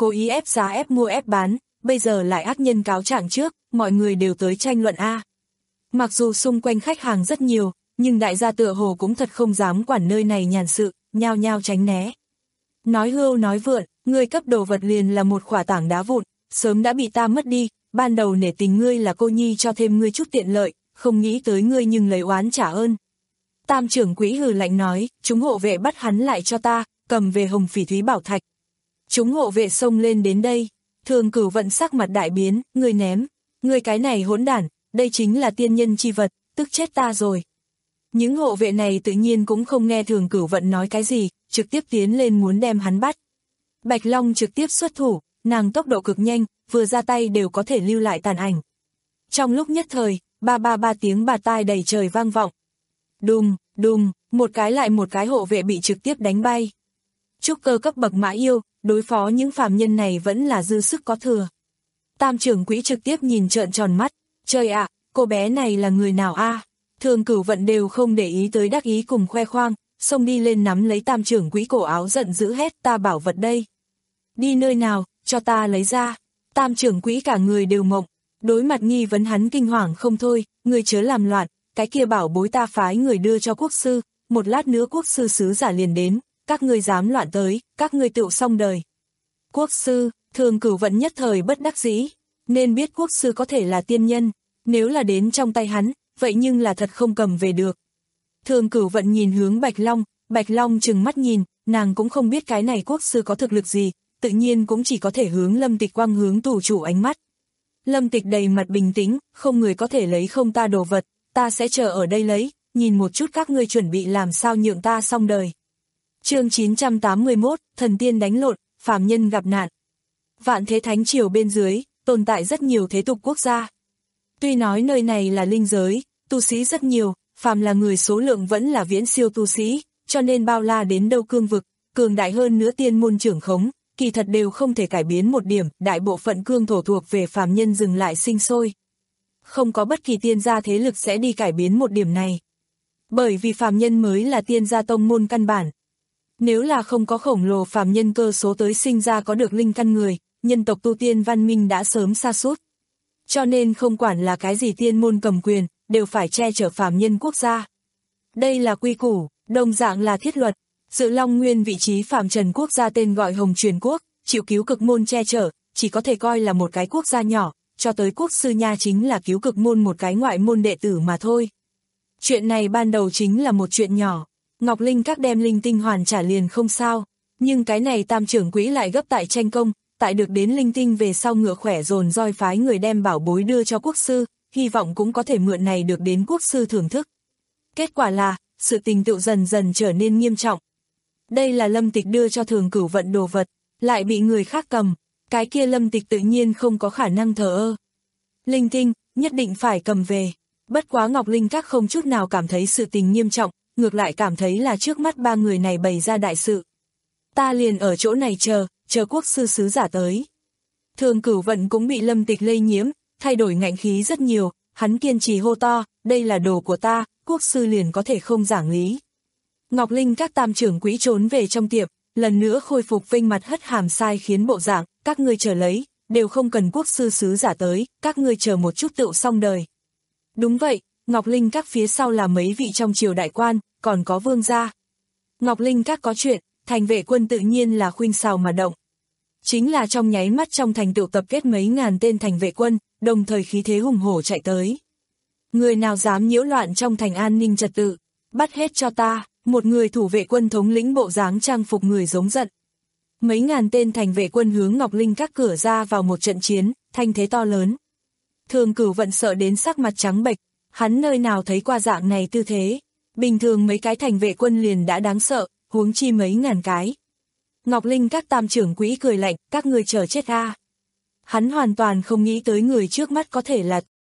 cố ý ép giá ép mua ép bán, bây giờ lại ác nhân cáo trạng trước, mọi người đều tới tranh luận a. Mặc dù xung quanh khách hàng rất nhiều, nhưng đại gia tựa hồ cũng thật không dám quản nơi này nhàn sự, nhao nhao tránh né. Nói hưu nói vượn, ngươi cấp đồ vật liền là một khỏa tảng đá vụn, sớm đã bị ta mất đi, ban đầu nể tình ngươi là cô nhi cho thêm ngươi chút tiện lợi, không nghĩ tới ngươi nhưng lấy oán trả ơn. Tam trưởng quỹ hừ lạnh nói, chúng hộ vệ bắt hắn lại cho ta, cầm về hồng phỉ thúy bảo thạch. Chúng hộ vệ xông lên đến đây, Thường Cửu Vận sắc mặt đại biến, ngươi ném, ngươi cái này hỗn đản, đây chính là tiên nhân chi vật, tức chết ta rồi. Những hộ vệ này tự nhiên cũng không nghe Thường Cửu Vận nói cái gì, trực tiếp tiến lên muốn đem hắn bắt. Bạch Long trực tiếp xuất thủ, nàng tốc độ cực nhanh, vừa ra tay đều có thể lưu lại tàn ảnh. Trong lúc nhất thời, ba ba ba tiếng bạt tai đầy trời vang vọng. Đùng, đùng, một cái lại một cái hộ vệ bị trực tiếp đánh bay. Trúc cơ cấp bậc mã yêu, đối phó những phàm nhân này vẫn là dư sức có thừa. Tam trưởng quỹ trực tiếp nhìn trợn tròn mắt, trời ạ, cô bé này là người nào a? Thường Cửu Vận đều không để ý tới đắc ý cùng khoe khoang, xông đi lên nắm lấy tam trưởng quỹ cổ áo giận dữ hét, ta bảo vật đây. Đi nơi nào, cho ta lấy ra. Tam trưởng quỹ cả người đều mộng, đối mặt nghi vấn hắn kinh hoàng không thôi, người chớ làm loạn, cái kia bảo bối ta phái người đưa cho quốc sư, một lát nữa quốc sư sứ giả liền đến, các ngươi dám loạn tới, các ngươi tựu xong đời. Quốc sư, Thường Cửu Vận nhất thời bất đắc dĩ, nên biết quốc sư có thể là tiên nhân, nếu là đến trong tay hắn, vậy nhưng là thật không cầm về được. Thường Cửu Vận nhìn hướng Bạch Long, Bạch Long trừng mắt nhìn, nàng cũng không biết cái này quốc sư có thực lực gì, tự nhiên cũng chỉ có thể hướng Lâm Tịch quang hướng tù chủ ánh mắt. Lâm Tịch đầy mặt bình tĩnh, không người có thể lấy không ta đồ vật, ta sẽ chờ ở đây lấy, nhìn một chút các ngươi chuẩn bị làm sao nhượng ta xong đời. Chương chín trăm tám mươi mốt, thần tiên đánh lộn, phàm nhân gặp nạn. Vạn thế thánh triều bên dưới, tồn tại rất nhiều thế tục quốc gia. Tuy nói nơi này là linh giới, tu sĩ rất nhiều, phàm là người số lượng vẫn là viễn siêu tu sĩ, cho nên bao la đến đâu cương vực, cường đại hơn nữa tiên môn trưởng khống, kỳ thật đều không thể cải biến một điểm, đại bộ phận cương thổ thuộc về phàm nhân dừng lại sinh sôi. Không có bất kỳ tiên gia thế lực sẽ đi cải biến một điểm này. Bởi vì phàm nhân mới là tiên gia tông môn căn bản. Nếu là không có khổng lồ phàm nhân cơ số tới sinh ra có được linh căn người, nhân tộc tu tiên văn minh đã sớm sa sút. Cho nên không quản là cái gì tiên môn cầm quyền, đều phải che chở phàm nhân quốc gia. Đây là quy củ, đồng dạng là thiết luật. Dự Long Nguyên vị trí phàm trần quốc gia tên gọi Hồng Truyền Quốc, chịu cứu cực môn che chở, chỉ có thể coi là một cái quốc gia nhỏ, cho tới quốc sư nha chính là cứu cực môn một cái ngoại môn đệ tử mà thôi. Chuyện này ban đầu chính là một chuyện nhỏ, Ngọc Linh các đem linh tinh hoàn trả liền không sao, nhưng cái này tam trưởng quỹ lại gấp tại tranh công, tại được đến linh tinh về sau ngựa khỏe dồn roi phái người đem bảo bối đưa cho quốc sư, hy vọng cũng có thể mượn này được đến quốc sư thưởng thức. Kết quả là, sự tình tựu dần dần trở nên nghiêm trọng. Đây là Lâm Tịch đưa cho Thường Cửu Vận đồ vật, lại bị người khác cầm, cái kia Lâm Tịch tự nhiên không có khả năng thờ ơ. Linh tinh, nhất định phải cầm về. Bất quá Ngọc Linh các không chút nào cảm thấy sự tình nghiêm trọng, ngược lại cảm thấy là trước mắt ba người này bày ra đại sự. Ta liền ở chỗ này chờ, chờ quốc sư sứ giả tới. Thường Cửu Vận cũng bị Lâm Tịch lây nhiễm, thay đổi ngạnh khí rất nhiều, hắn kiên trì hô to, đây là đồ của ta, quốc sư liền có thể không giảng lý. Ngọc Linh các tam trưởng quỹ trốn về trong tiệm, lần nữa khôi phục vinh mặt hất hàm sai khiến bộ dạng, các ngươi chờ lấy, đều không cần quốc sư sứ giả tới, các ngươi chờ một chút tựu xong đời. Đúng vậy, Ngọc Linh các phía sau là mấy vị trong triều đại quan, còn có vương gia. Ngọc Linh các có chuyện, thành vệ quân tự nhiên là khuynh xào mà động. Chính là trong nháy mắt trong thành tựu tập kết mấy ngàn tên thành vệ quân, đồng thời khí thế hùng hổ chạy tới. Người nào dám nhiễu loạn trong thành an ninh trật tự, bắt hết cho ta. Một người thủ vệ quân thống lĩnh bộ dáng trang phục người giống giận. Mấy ngàn tên thành vệ quân hướng Ngọc Linh các cửa ra vào một trận chiến, thanh thế to lớn. Thường Cửu Vận sợ đến sắc mặt trắng bệch, hắn nơi nào thấy qua dạng này tư thế. Bình thường mấy cái thành vệ quân liền đã đáng sợ, huống chi mấy ngàn cái. Ngọc Linh các tam trưởng quỹ cười lạnh, các người chờ chết a. Hắn hoàn toàn không nghĩ tới người trước mắt có thể là.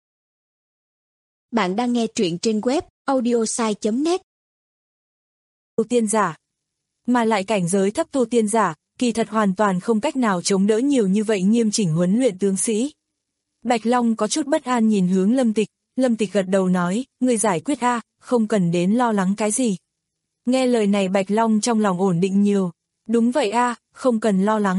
Bạn đang nghe truyện trên web audiosai chấm net. Tu tiên giả, mà lại cảnh giới thấp tu tiên giả, kỳ thật hoàn toàn không cách nào chống đỡ nhiều như vậy nghiêm chỉnh huấn luyện tướng sĩ. Bạch Long có chút bất an nhìn hướng Lâm Tịch, Lâm Tịch gật đầu nói, người giải quyết a, không cần đến lo lắng cái gì. Nghe lời này Bạch Long trong lòng ổn định nhiều, đúng vậy a, không cần lo lắng.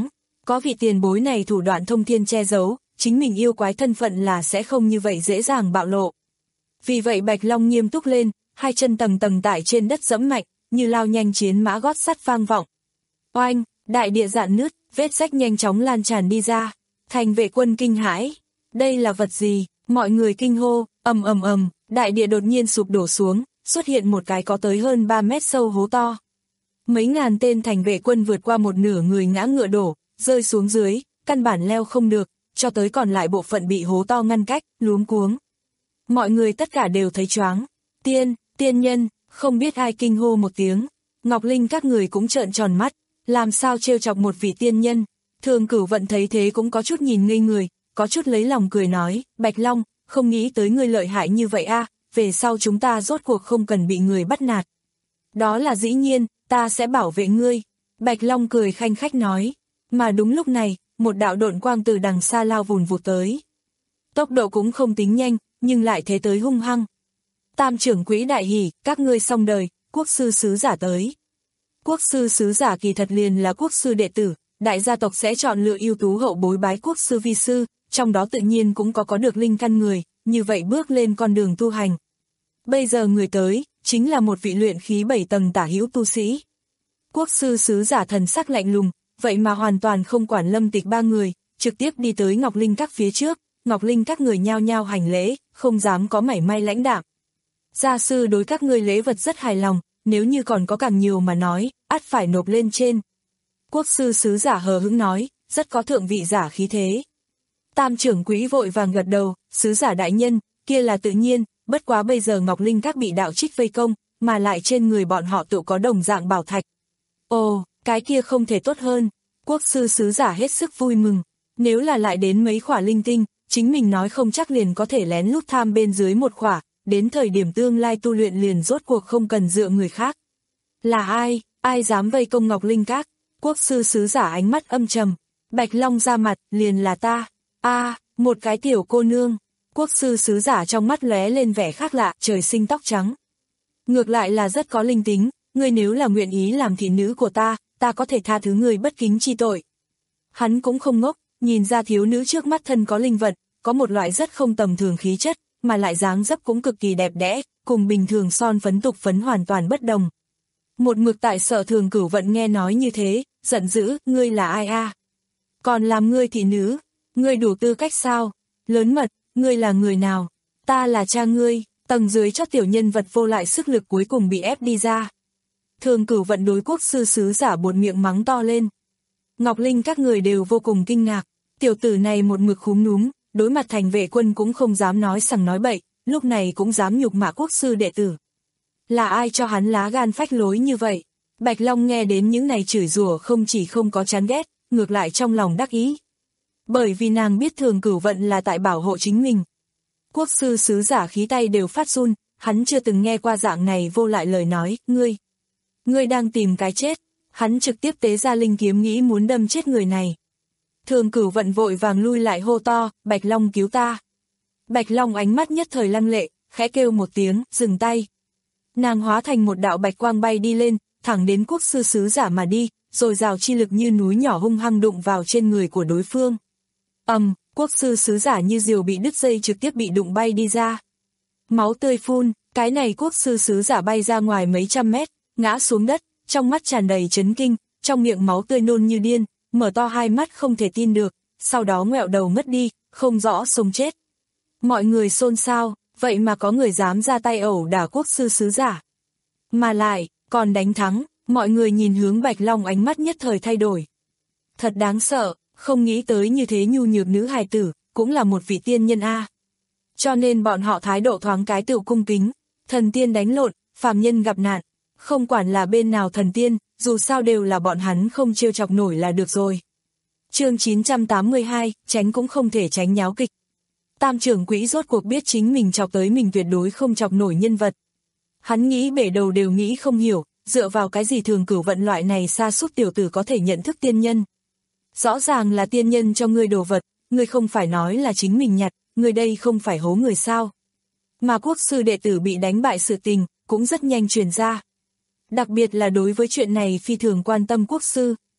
Có vị tiền bối này thủ đoạn thông thiên che giấu, chính mình yêu quái thân phận là sẽ không như vậy dễ dàng bạo lộ. Vì vậy Bạch Long nghiêm túc lên, hai chân tầng tầng tại trên đất dẫm mạnh, như lao nhanh chiến mã gót sắt vang vọng. Oanh, đại địa rạn nứt, vết rách nhanh chóng lan tràn đi ra. Thành vệ quân kinh hãi. Đây là vật gì? Mọi người kinh hô, ầm ầm ầm, đại địa đột nhiên sụp đổ xuống, xuất hiện một cái có tới hơn ba mét sâu hố to. Mấy ngàn tên thành vệ quân vượt qua một nửa người ngã ngựa đổ, rơi xuống dưới, căn bản leo không được, cho tới còn lại bộ phận bị hố to ngăn cách, luống cuống. Mọi người tất cả đều thấy choáng. Tiên, tiên nhân, không biết ai kinh hô một tiếng. Ngọc Linh các người cũng trợn tròn mắt, làm sao trêu chọc một vị tiên nhân. Thường Cửu Vận thấy thế cũng có chút nhìn ngây người, có chút lấy lòng cười nói, Bạch Long, không nghĩ tới ngươi lợi hại như vậy a, về sau chúng ta rốt cuộc không cần bị người bắt nạt. Đó là dĩ nhiên, ta sẽ bảo vệ ngươi. Bạch Long cười khanh khách nói, mà đúng lúc này, một đạo độn quang từ đằng xa lao vùn vụt tới. Tốc độ cũng không tính nhanh, nhưng lại thế tới hung hăng. Tam trưởng quỹ đại hỉ, các ngươi xong đời, quốc sư sứ giả tới. Quốc sư sứ giả kỳ thật liền là quốc sư đệ tử, đại gia tộc sẽ chọn lựa ưu tú hậu bối bái quốc sư vi sư, trong đó tự nhiên cũng có có được linh căn người, như vậy bước lên con đường tu hành. Bây giờ người tới, chính là một vị luyện khí bảy tầng tả hữu tu sĩ. Quốc sư sứ giả thần sắc lạnh lùng, vậy mà hoàn toàn không quản Lâm Tịch ba người, trực tiếp đi tới Ngọc Linh các phía trước, Ngọc Linh các người nhao nhao hành lễ, không dám có mảy may lãnh đạm. Gia sư đối các ngươi lễ vật rất hài lòng, nếu như còn có càng nhiều mà nói, ắt phải nộp lên trên. Quốc sư sứ giả hờ hững nói, rất có thượng vị giả khí thế. Tam trưởng quỹ vội vàng gật đầu, sứ giả đại nhân, kia là tự nhiên, bất quá bây giờ Ngọc Linh các bị đạo trích vây công, mà lại trên người bọn họ tự có đồng dạng bảo thạch. Ồ, cái kia không thể tốt hơn. Quốc sư sứ giả hết sức vui mừng, nếu là lại đến mấy khỏa linh tinh, chính mình nói không chắc liền có thể lén lút tham bên dưới một khỏa, đến thời điểm tương lai tu luyện liền rốt cuộc không cần dựa người khác. Là ai, ai dám vây công Ngọc Linh các? Quốc sư sứ giả ánh mắt âm trầm, Bạch Long ra mặt, liền là ta. A, à, một cái tiểu cô nương. Quốc sư sứ giả trong mắt lóe lên vẻ khác lạ, trời sinh tóc trắng. Ngược lại là rất có linh tính, ngươi nếu là nguyện ý làm thị nữ của ta, ta có thể tha thứ ngươi bất kính chi tội. Hắn cũng không ngốc, nhìn ra thiếu nữ trước mắt thân có linh vật, có một loại rất không tầm thường khí chất, mà lại dáng dấp cũng cực kỳ đẹp đẽ, cùng bình thường son phấn tục phấn hoàn toàn bất đồng. Một mực tại Sở Thường Cửu Vận nghe nói như thế, giận dữ, ngươi là ai a? Còn làm ngươi thị nữ, ngươi đủ tư cách sao? Lớn mật, ngươi là người nào? Ta là cha ngươi. Tầng dưới chót tiểu nhân vật vô lại sức lực cuối cùng bị ép đi ra. Thường Cửu Vận đối quốc sư sứ giả buột miệng mắng to lên. Ngọc Linh các người đều vô cùng kinh ngạc, tiểu tử này một mực khúm núm, đối mặt thành vệ quân cũng không dám nói sằng nói bậy, lúc này cũng dám nhục mạ quốc sư đệ tử. Là ai cho hắn lá gan phách lối như vậy? Bạch Long nghe đến những này chửi rủa không chỉ không có chán ghét, ngược lại trong lòng đắc ý. Bởi vì nàng biết Thường Cửu Vận là tại bảo hộ chính mình. Quốc sư sứ giả khí tay đều phát run, hắn chưa từng nghe qua dạng này vô lại lời nói, ngươi. Ngươi đang tìm cái chết, hắn trực tiếp tế ra linh kiếm nghĩ muốn đâm chết người này. Thường Cửu Vận vội vàng lui lại hô to, Bạch Long cứu ta. Bạch Long ánh mắt nhất thời lăng lệ, khẽ kêu một tiếng, dừng tay. Nàng hóa thành một đạo bạch quang bay đi lên, thẳng đến quốc sư sứ giả mà đi, rồi rào chi lực như núi nhỏ hung hăng đụng vào trên người của đối phương. Ầm, um, quốc sư sứ giả như diều bị đứt dây trực tiếp bị đụng bay đi ra. Máu tươi phun, cái này quốc sư sứ giả bay ra ngoài mấy trăm mét, ngã xuống đất, trong mắt tràn đầy chấn kinh, trong miệng máu tươi nôn như điên, mở to hai mắt không thể tin được, sau đó ngoẹo đầu mất đi, không rõ sống chết. Mọi người xôn xao, vậy mà có người dám ra tay ẩu đả quốc sư sứ giả. Mà lại, còn đánh thắng, mọi người nhìn hướng Bạch Long ánh mắt nhất thời thay đổi. Thật đáng sợ, không nghĩ tới như thế nhu nhược nữ hài tử, cũng là một vị tiên nhân a. Cho nên bọn họ thái độ thoáng cái tựu cung kính, thần tiên đánh lộn, phàm nhân gặp nạn, không quản là bên nào thần tiên, dù sao đều là bọn hắn không trêu chọc nổi là được rồi. Chương chín trăm tám mươi hai, tránh cũng không thể tránh nháo kịch. Tam trưởng quỹ rốt cuộc biết chính mình chọc tới mình tuyệt đối không chọc nổi nhân vật. Hắn nghĩ bể đầu đều nghĩ không hiểu, dựa vào cái gì Thường Cửu Vận loại này sa sút tiểu tử có thể nhận thức tiên nhân. Rõ ràng là tiên nhân cho ngươi đồ vật, ngươi không phải nói là chính mình nhặt, ngươi đây không phải hố người sao. Mà quốc sư đệ tử bị đánh bại sự tình, cũng rất nhanh truyền ra. Đặc biệt là đối với chuyện này phi thường quan tâm quốc sư.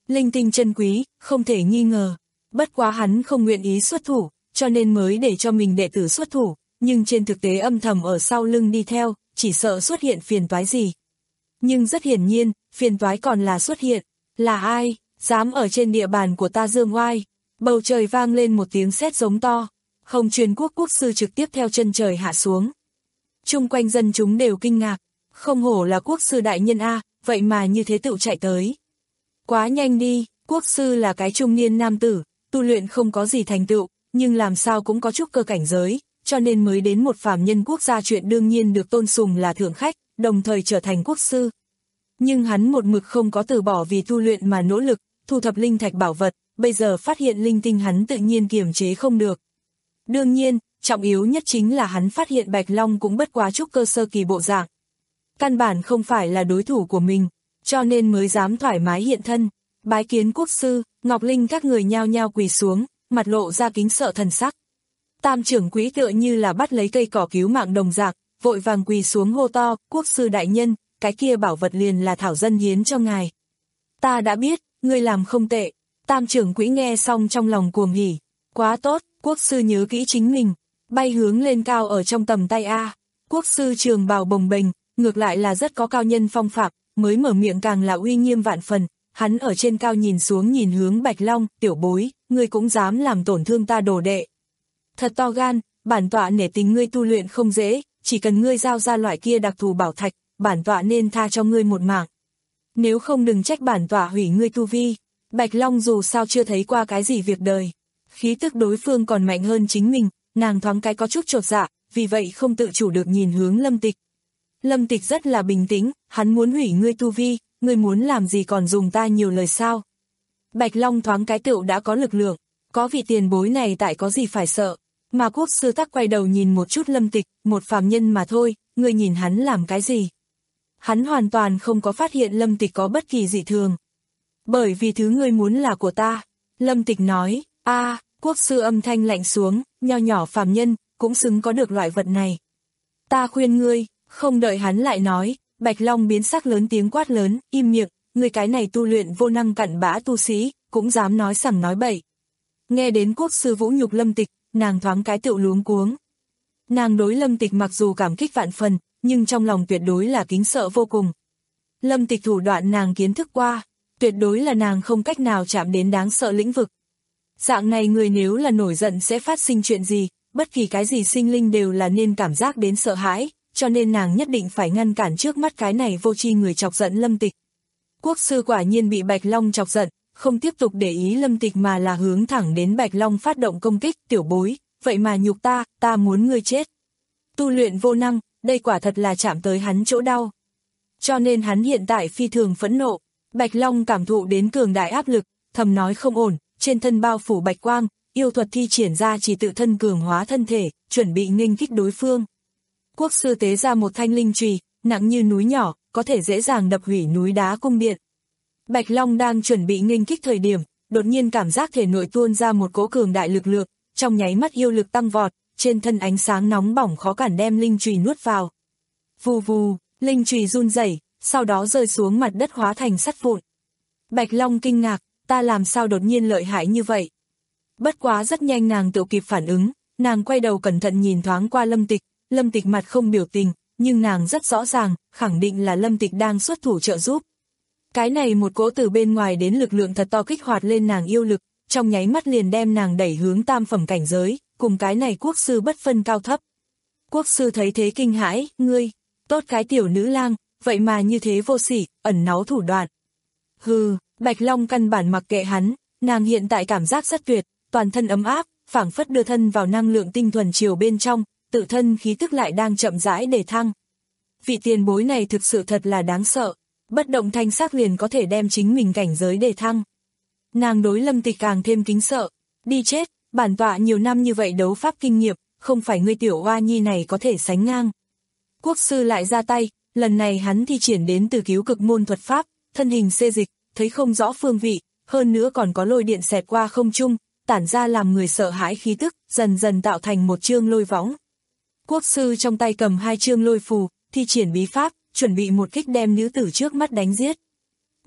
linh tinh chân quý, không thể nghi ngờ. Bất quá hắn không nguyện ý xuất thủ, cho nên mới để cho mình đệ tử xuất thủ, nhưng trên thực tế âm thầm ở sau lưng đi theo, chỉ sợ xuất hiện phiền toái gì. Nhưng rất hiển nhiên, phiền toái còn là xuất hiện. Là ai, dám ở trên địa bàn của ta dương oai? Bầu trời vang lên một tiếng sét giống to. Hồng Truyền Quốc quốc sư trực tiếp theo chân trời hạ xuống. Chung quanh dân chúng đều kinh ngạc. Không hổ là quốc sư đại nhân a, vậy mà như thế tựu chạy tới. Quá nhanh đi, quốc sư là cái trung niên nam tử, tu luyện không có gì thành tựu, nhưng làm sao cũng có chút cơ cảnh giới, cho nên mới đến một phàm nhân quốc gia chuyện đương nhiên được tôn sùng là thượng khách, đồng thời trở thành quốc sư. Nhưng hắn một mực không có từ bỏ vì tu luyện mà nỗ lực, thu thập linh thạch bảo vật, bây giờ phát hiện linh tinh hắn tự nhiên kiềm chế không được. Đương nhiên, trọng yếu nhất chính là hắn phát hiện Bạch Long cũng bất quá chút cơ sơ kỳ bộ dạng. Căn bản không phải là đối thủ của mình, cho nên mới dám thoải mái hiện thân. Bái kiến quốc sư, Ngọc Linh các người nhao nhao quỳ xuống, mặt lộ ra kính sợ thần sắc. Tam trưởng quỹ tựa như là bắt lấy cây cỏ cứu mạng đồng dạng, vội vàng quỳ xuống hô to, quốc sư đại nhân, cái kia bảo vật liền là thảo dân hiến cho ngài. Ta đã biết, ngươi làm không tệ. Tam trưởng quỹ nghe xong trong lòng cuồng hỉ. Quá tốt, quốc sư nhớ kỹ chính mình, bay hướng lên cao ở trong tầm tay a. Quốc sư trường bào bồng bềnh, ngược lại là rất có cao nhân phong phạm, mới mở miệng càng là uy nghiêm vạn phần. Hắn ở trên cao nhìn xuống nhìn hướng Bạch Long, tiểu bối, ngươi cũng dám làm tổn thương ta đồ đệ. Thật to gan, bản tọa nể tình ngươi tu luyện không dễ, chỉ cần ngươi giao ra loại kia đặc thù bảo thạch, bản tọa nên tha cho ngươi một mạng. Nếu không đừng trách bản tọa hủy ngươi tu vi. Bạch Long dù sao chưa thấy qua cái gì việc đời. Khí tức đối phương còn mạnh hơn chính mình, nàng thoáng cái có chút chột dạ, vì vậy không tự chủ được nhìn hướng Lâm Tịch. Lâm Tịch rất là bình tĩnh, hắn muốn hủy ngươi tu vi, ngươi muốn làm gì còn dùng ta nhiều lời sao? Bạch Long thoáng cái tựu đã có lực lượng, có vị tiền bối này tại có gì phải sợ, mà quốc sư tắc quay đầu nhìn một chút Lâm Tịch, một phàm nhân mà thôi, ngươi nhìn hắn làm cái gì? Hắn hoàn toàn không có phát hiện Lâm Tịch có bất kỳ dị thường. Bởi vì thứ ngươi muốn là của ta, Lâm Tịch nói, a, quốc sư âm thanh lạnh xuống, nho nhỏ phàm nhân, cũng xứng có được loại vật này. Ta khuyên ngươi, không đợi hắn lại nói, Bạch Long biến sắc lớn tiếng quát lớn, im miệng, ngươi cái này tu luyện vô năng cặn bã tu sĩ, cũng dám nói sằng nói bậy. Nghe đến quốc sư vũ nhục Lâm Tịch, nàng thoáng cái tựu luống cuống. Nàng đối Lâm Tịch mặc dù cảm kích vạn phần, nhưng trong lòng tuyệt đối là kính sợ vô cùng. Lâm Tịch thủ đoạn nàng kiến thức qua, tuyệt đối là nàng không cách nào chạm đến đáng sợ lĩnh vực. Dạng này người nếu là nổi giận sẽ phát sinh chuyện gì, bất kỳ cái gì sinh linh đều là nên cảm giác đến sợ hãi, cho nên nàng nhất định phải ngăn cản trước mắt cái này vô tri người chọc giận Lâm Tịch. Quốc sư quả nhiên bị Bạch Long chọc giận, không tiếp tục để ý Lâm Tịch mà là hướng thẳng đến Bạch Long phát động công kích, tiểu bối, vậy mà nhục ta, ta muốn ngươi chết. Tu luyện vô năng, đây quả thật là chạm tới hắn chỗ đau. Cho nên hắn hiện tại phi thường phẫn nộ. Bạch Long cảm thụ đến cường đại áp lực, thầm nói không ổn, trên thân bao phủ bạch quang, yêu thuật thi triển ra chỉ tự thân cường hóa thân thể, chuẩn bị nghênh kích đối phương. Quốc sư tế ra một thanh linh chùy, nặng như núi nhỏ, có thể dễ dàng đập hủy núi đá cung điện. Bạch Long đang chuẩn bị nghênh kích thời điểm, đột nhiên cảm giác thể nội tuôn ra một cỗ cường đại lực lượng, trong nháy mắt yêu lực tăng vọt, trên thân ánh sáng nóng bỏng khó cản đem linh chùy nuốt vào. Vù vù, linh chùy run rẩy, sau đó rơi xuống mặt đất hóa thành sắt vụn. Bạch Long kinh ngạc, ta làm sao đột nhiên lợi hại như vậy? Bất quá rất nhanh nàng tự kịp phản ứng, nàng quay đầu cẩn thận nhìn thoáng qua Lâm Tịch, Lâm Tịch mặt không biểu tình, nhưng nàng rất rõ ràng, khẳng định là Lâm Tịch đang xuất thủ trợ giúp. Cái này một cỗ từ bên ngoài đến lực lượng thật to kích hoạt lên nàng yêu lực, trong nháy mắt liền đem nàng đẩy hướng tam phẩm cảnh giới, cùng cái này quốc sư bất phân cao thấp. Quốc sư thấy thế kinh hãi, ngươi, tốt cái tiểu nữ lang, vậy mà như thế vô sỉ, ẩn náu thủ đoạn. Hừ, Bạch Long căn bản mặc kệ hắn, nàng hiện tại cảm giác rất tuyệt, toàn thân ấm áp, phảng phất đưa thân vào năng lượng tinh thuần chiều bên trong, tự thân khí tức lại đang chậm rãi để thăng. Vị tiền bối này thực sự thật là đáng sợ, bất động thanh sắc liền có thể đem chính mình cảnh giới để thăng. Nàng đối Lâm Tịch càng thêm kính sợ, đi chết, bản tọa nhiều năm như vậy đấu pháp kinh nghiệm, không phải ngươi tiểu oa nhi này có thể sánh ngang. Quốc sư lại ra tay, lần này hắn thi triển đến từ cứu cực môn thuật pháp, thân hình xê dịch, thấy không rõ phương vị, hơn nữa còn có lôi điện xẹt qua không trung, tản ra làm người sợ hãi khí tức, dần dần tạo thành một chương lôi võng. Quốc sư trong tay cầm hai chương lôi phù, thi triển bí pháp, chuẩn bị một kích đem nữ tử trước mắt đánh giết.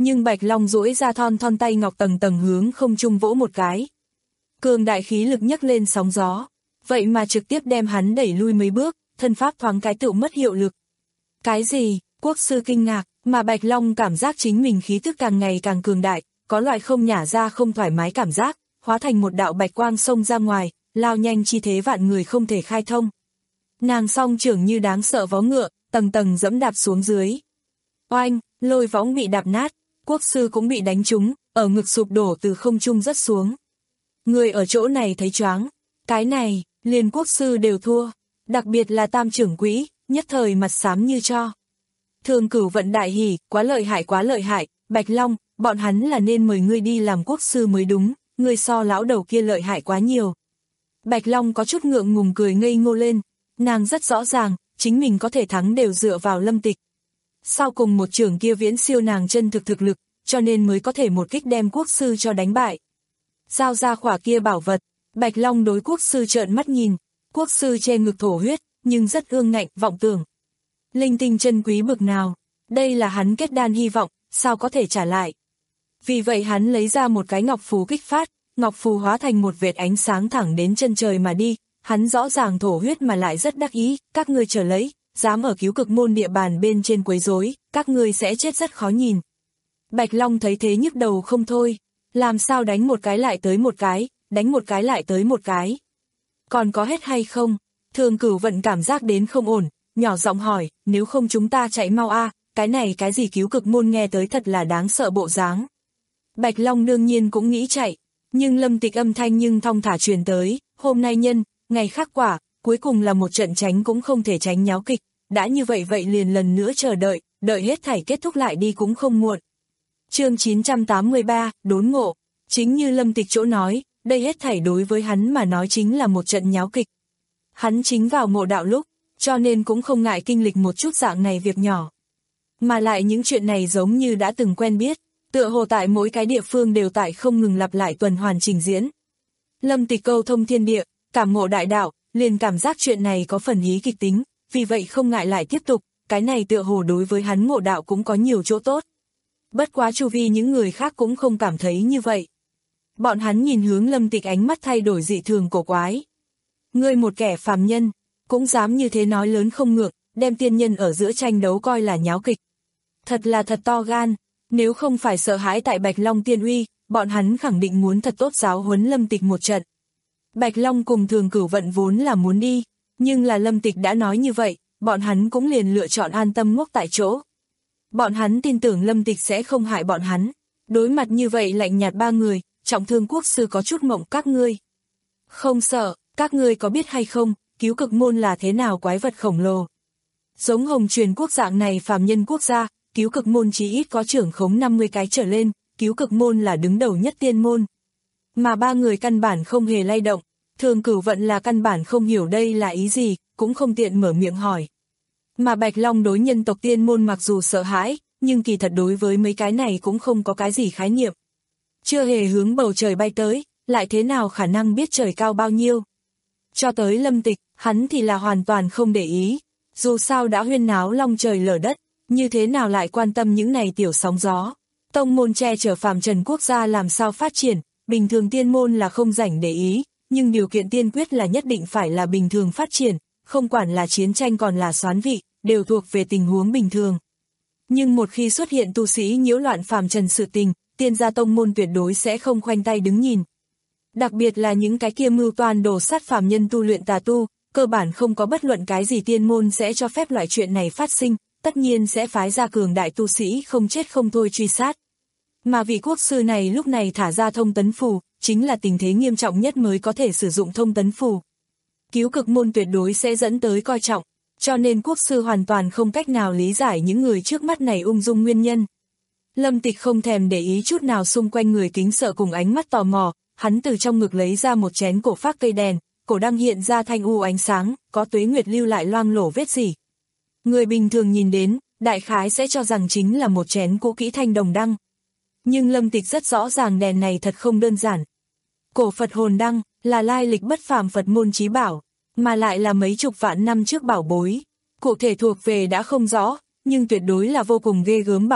nhưng Bạch Long duỗi ra thon thon tay ngọc tầng tầng hướng không trung vỗ một cái. Cường đại khí lực nhấc lên sóng gió, vậy mà trực tiếp đem hắn đẩy lui mấy bước, thân pháp thoáng cái tựu mất hiệu lực. Cái gì? Quốc sư kinh ngạc, mà Bạch Long cảm giác chính mình khí tức càng ngày càng cường đại, có loại không nhả ra không thoải mái cảm giác, hóa thành một đạo bạch quang xông ra ngoài, lao nhanh chi thế vạn người không thể khai thông. Nàng song trưởng như đáng sợ vó ngựa, tầng tầng dẫm đạp xuống dưới. Oanh, lôi võng bị đạp nát, quốc sư cũng bị đánh trúng, ở ngực sụp đổ từ không trung rất xuống. Người ở chỗ này thấy choáng, cái này, liền quốc sư đều thua, đặc biệt là tam trưởng quỹ, nhất thời mặt xám như cho. Thường Cửu Vận đại hỉ, quá lợi hại quá lợi hại, Bạch Long, bọn hắn là nên mời ngươi đi làm quốc sư mới đúng, ngươi so lão đầu kia lợi hại quá nhiều. Bạch Long có chút ngượng ngùng cười ngây ngô lên, nàng rất rõ ràng, chính mình có thể thắng đều dựa vào Lâm Tịch. Sau cùng một trưởng kia viễn siêu nàng chân thực thực lực, cho nên mới có thể một kích đem quốc sư cho đánh bại. Giao ra khỏa kia bảo vật, Bạch Long đối quốc sư trợn mắt nhìn, quốc sư che ngực thổ huyết, nhưng rất ương ngạnh, vọng tưởng. Linh tinh chân quý bực nào, đây là hắn kết đan hy vọng, sao có thể trả lại. Vì vậy hắn lấy ra một cái ngọc phù kích phát, ngọc phù hóa thành một vệt ánh sáng thẳng đến chân trời mà đi, hắn rõ ràng thổ huyết mà lại rất đắc ý, các ngươi chờ lấy, dám ở Cứu Cực Môn địa bàn bên trên quấy rối, các ngươi sẽ chết rất khó nhìn. Bạch Long thấy thế nhức đầu không thôi, làm sao đánh một cái lại tới một cái, đánh một cái lại tới một cái. Còn có hết hay không? Thường Cửu Vận cảm giác đến không ổn, nhỏ giọng hỏi, nếu không chúng ta chạy mau a, cái này cái gì Cứu Cực Môn nghe tới thật là đáng sợ bộ dáng. Bạch Long đương nhiên cũng nghĩ chạy, nhưng Lâm Tịch âm thanh nhưng thong thả truyền tới, hôm nay nhân, ngày khác quả, cuối cùng là một trận tránh cũng không thể tránh nháo kịch, đã như vậy vậy liền lần nữa chờ đợi, đợi hết thảy kết thúc lại đi cũng không muộn. Chương chín trăm tám mươi ba, đốn ngộ, chính như Lâm Tịch chỗ nói, đây hết thảy đối với hắn mà nói chính là một trận nháo kịch. Hắn chính vào ngộ đạo lúc, cho nên cũng không ngại kinh lịch một chút dạng này việc nhỏ. Mà lại những chuyện này giống như đã từng quen biết, tựa hồ tại mỗi cái địa phương đều tại không ngừng lặp lại tuần hoàn trình diễn. Lâm Tịch câu thông thiên địa, cảm ngộ đại đạo, liền cảm giác chuyện này có phần hí kịch tính, vì vậy không ngại lại tiếp tục, cái này tựa hồ đối với hắn ngộ đạo cũng có nhiều chỗ tốt. Bất quá chu vi những người khác cũng không cảm thấy như vậy. Bọn hắn nhìn hướng Lâm Tịch ánh mắt thay đổi dị thường cổ quái. Ngươi một kẻ phàm nhân, cũng dám như thế nói lớn không ngược, đem tiên nhân ở giữa tranh đấu coi là nháo kịch. Thật là thật to gan, nếu không phải sợ hãi tại Bạch Long tiên uy, bọn hắn khẳng định muốn thật tốt giáo huấn Lâm Tịch một trận. Bạch Long cùng Thường Cửu Vận vốn là muốn đi, nhưng là Lâm Tịch đã nói như vậy, bọn hắn cũng liền lựa chọn an tâm ngốc tại chỗ. Bọn hắn tin tưởng Lâm Tịch sẽ không hại bọn hắn. Đối mặt như vậy lạnh nhạt ba người, Trọng Thương quốc sư có chút mộng các ngươi. Không sợ, các ngươi có biết hay không, Cứu Cực Môn là thế nào quái vật khổng lồ. Giống Hồng Truyền quốc dạng này phàm nhân quốc gia, Cứu Cực Môn chí ít có trưởng khống năm mươi cái trở lên, Cứu Cực Môn là đứng đầu nhất tiên môn. Mà ba người căn bản không hề lay động, Thường Cửu Vận là căn bản không hiểu đây là ý gì, cũng không tiện mở miệng hỏi. Mà Bạch Long đối nhân tộc tiên môn mặc dù sợ hãi, nhưng kỳ thật đối với mấy cái này cũng không có cái gì khái niệm. Chưa hề hướng bầu trời bay tới, lại thế nào khả năng biết trời cao bao nhiêu. Cho tới Lâm Tịch, hắn thì là hoàn toàn không để ý, dù sao đã huyên náo long trời lở đất, như thế nào lại quan tâm những này tiểu sóng gió. Tông môn che chở phàm trần quốc gia làm sao phát triển, bình thường tiên môn là không rảnh để ý, nhưng điều kiện tiên quyết là nhất định phải là bình thường phát triển, không quản là chiến tranh còn là soán vị, đều thuộc về tình huống bình thường. Nhưng một khi xuất hiện tu sĩ nhiễu loạn phàm trần sự tình, tiên gia tông môn tuyệt đối sẽ không khoanh tay đứng nhìn. Đặc biệt là những cái kia mưu toan đổ sát phàm nhân tu luyện tà tu, cơ bản không có bất luận cái gì tiên môn sẽ cho phép loại chuyện này phát sinh, tất nhiên sẽ phái ra cường đại tu sĩ không chết không thôi truy sát. Mà vị quốc sư này lúc này thả ra thông tấn phù, chính là tình thế nghiêm trọng nhất mới có thể sử dụng thông tấn phù. Cứu Cực Môn tuyệt đối sẽ dẫn tới coi trọng, cho nên quốc sư hoàn toàn không cách nào lý giải những người trước mắt này ung dung nguyên nhân. Lâm Tịch không thèm để ý chút nào xung quanh người kính sợ cùng ánh mắt tò mò, hắn từ trong ngực lấy ra một chén cổ phác cây đèn, cổ đăng hiện ra thanh u ánh sáng, có tuế nguyệt lưu lại loang lổ vết rỉ. Người bình thường nhìn đến, đại khái sẽ cho rằng chính là một chén cũ kỹ thanh đồng đăng. Nhưng Lâm Tịch rất rõ ràng đèn này thật không đơn giản. Cổ Phật hồn đăng, là lai lịch bất phàm Phật môn chí bảo, mà lại là mấy chục vạn năm trước bảo bối. Cụ thể thuộc về đã không rõ, nhưng tuyệt đối là vô cùng ghê gớm bảo vật,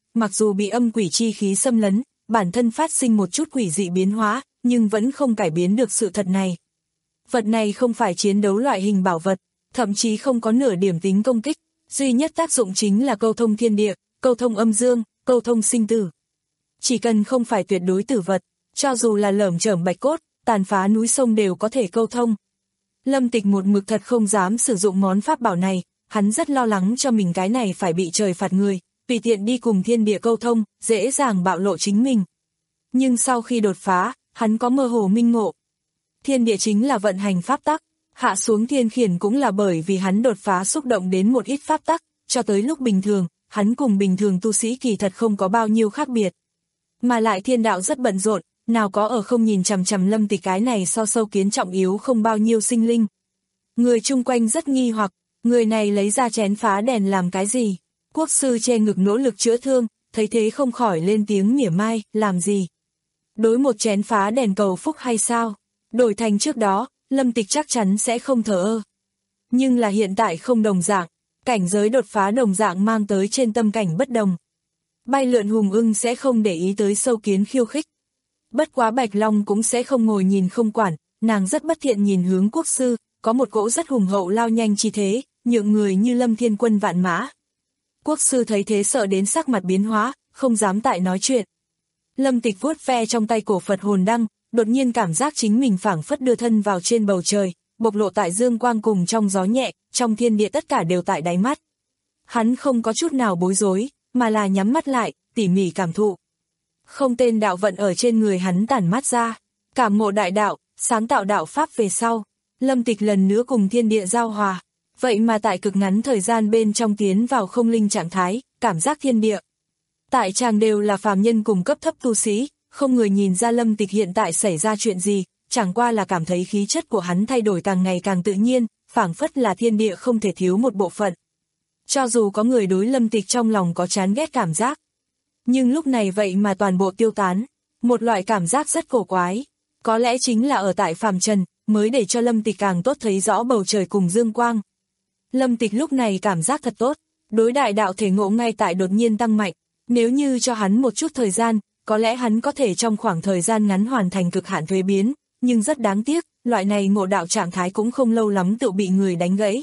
mặc dù bị âm quỷ chi khí xâm lấn, bản thân phát sinh một chút quỷ dị biến hóa, nhưng vẫn không cải biến được sự thật này. Vật này không phải chiến đấu loại hình bảo vật, thậm chí không có nửa điểm tính công kích, duy nhất tác dụng chính là câu thông thiên địa, câu thông âm dương, câu thông sinh tử. Chỉ cần không phải tuyệt đối tử vật, cho dù là lởm chởm bạch cốt, tàn phá núi sông đều có thể câu thông. Lâm Tịch một mực thật không dám sử dụng món pháp bảo này, hắn rất lo lắng cho mình cái này phải bị trời phạt người, tùy tiện đi cùng thiên địa câu thông, dễ dàng bạo lộ chính mình. Nhưng sau khi đột phá, hắn có mơ hồ minh ngộ. Thiên địa chính là vận hành pháp tắc, hạ xuống thiên khiển cũng là bởi vì hắn đột phá xúc động đến một ít pháp tắc, cho tới lúc bình thường, hắn cùng bình thường tu sĩ kỳ thật không có bao nhiêu khác biệt. Mà lại thiên đạo rất bận rộn, nào có ở không nhìn chằm chằm Lâm Tịch cái này so sâu kiến trọng yếu không bao nhiêu sinh linh. Người chung quanh rất nghi hoặc, người này lấy ra chén phá đèn làm cái gì? Quốc sư che ngực nỗ lực chữa thương, thấy thế không khỏi lên tiếng mỉa mai, làm gì? Đối một chén phá đèn cầu phúc hay sao? Đổi thành trước đó, Lâm Tịch chắc chắn sẽ không thờ ơ. Nhưng là hiện tại không đồng dạng, cảnh giới đột phá đồng dạng mang tới trên tâm cảnh bất đồng. Bay lượn hùng ưng sẽ không để ý tới sâu kiến khiêu khích. Bất quá Bạch Long cũng sẽ không ngồi nhìn không quản, nàng rất bất thiện nhìn hướng quốc sư, có một cỗ rất hùng hậu lao nhanh chi thế, nhượng người như Lâm Thiên Quân vạn mã. Quốc sư thấy thế sợ đến sắc mặt biến hóa, không dám tại nói chuyện. Lâm Tịch vuốt ve trong tay cổ Phật hồn đăng, đột nhiên cảm giác chính mình phảng phất đưa thân vào trên bầu trời, bộc lộ tại dương quang cùng trong gió nhẹ, trong thiên địa tất cả đều tại đáy mắt. Hắn không có chút nào bối rối, mà là nhắm mắt lại, tỉ mỉ cảm thụ. Không tên đạo vận ở trên người hắn tản mát ra, cảm ngộ đại đạo, sáng tạo đạo pháp về sau, Lâm Tịch lần nữa cùng thiên địa giao hòa, vậy mà tại cực ngắn thời gian bên trong tiến vào không linh trạng thái, cảm giác thiên địa. Tại chàng đều là phàm nhân cùng cấp thấp tu sĩ, không người nhìn ra Lâm Tịch hiện tại xảy ra chuyện gì, chẳng qua là cảm thấy khí chất của hắn thay đổi càng ngày càng tự nhiên, phảng phất là thiên địa không thể thiếu một bộ phận. Cho dù có người đối Lâm Tịch trong lòng có chán ghét cảm giác, nhưng lúc này vậy mà toàn bộ tiêu tán, một loại cảm giác rất cổ quái, có lẽ chính là ở tại phàm trần, mới để cho Lâm Tịch càng tốt thấy rõ bầu trời cùng dương quang. Lâm Tịch lúc này cảm giác thật tốt, đối đại đạo thể ngộ ngay tại đột nhiên tăng mạnh, nếu như cho hắn một chút thời gian, có lẽ hắn có thể trong khoảng thời gian ngắn hoàn thành cực hạn thuế biến, nhưng rất đáng tiếc, loại này ngộ đạo trạng thái cũng không lâu lắm tự bị người đánh gãy.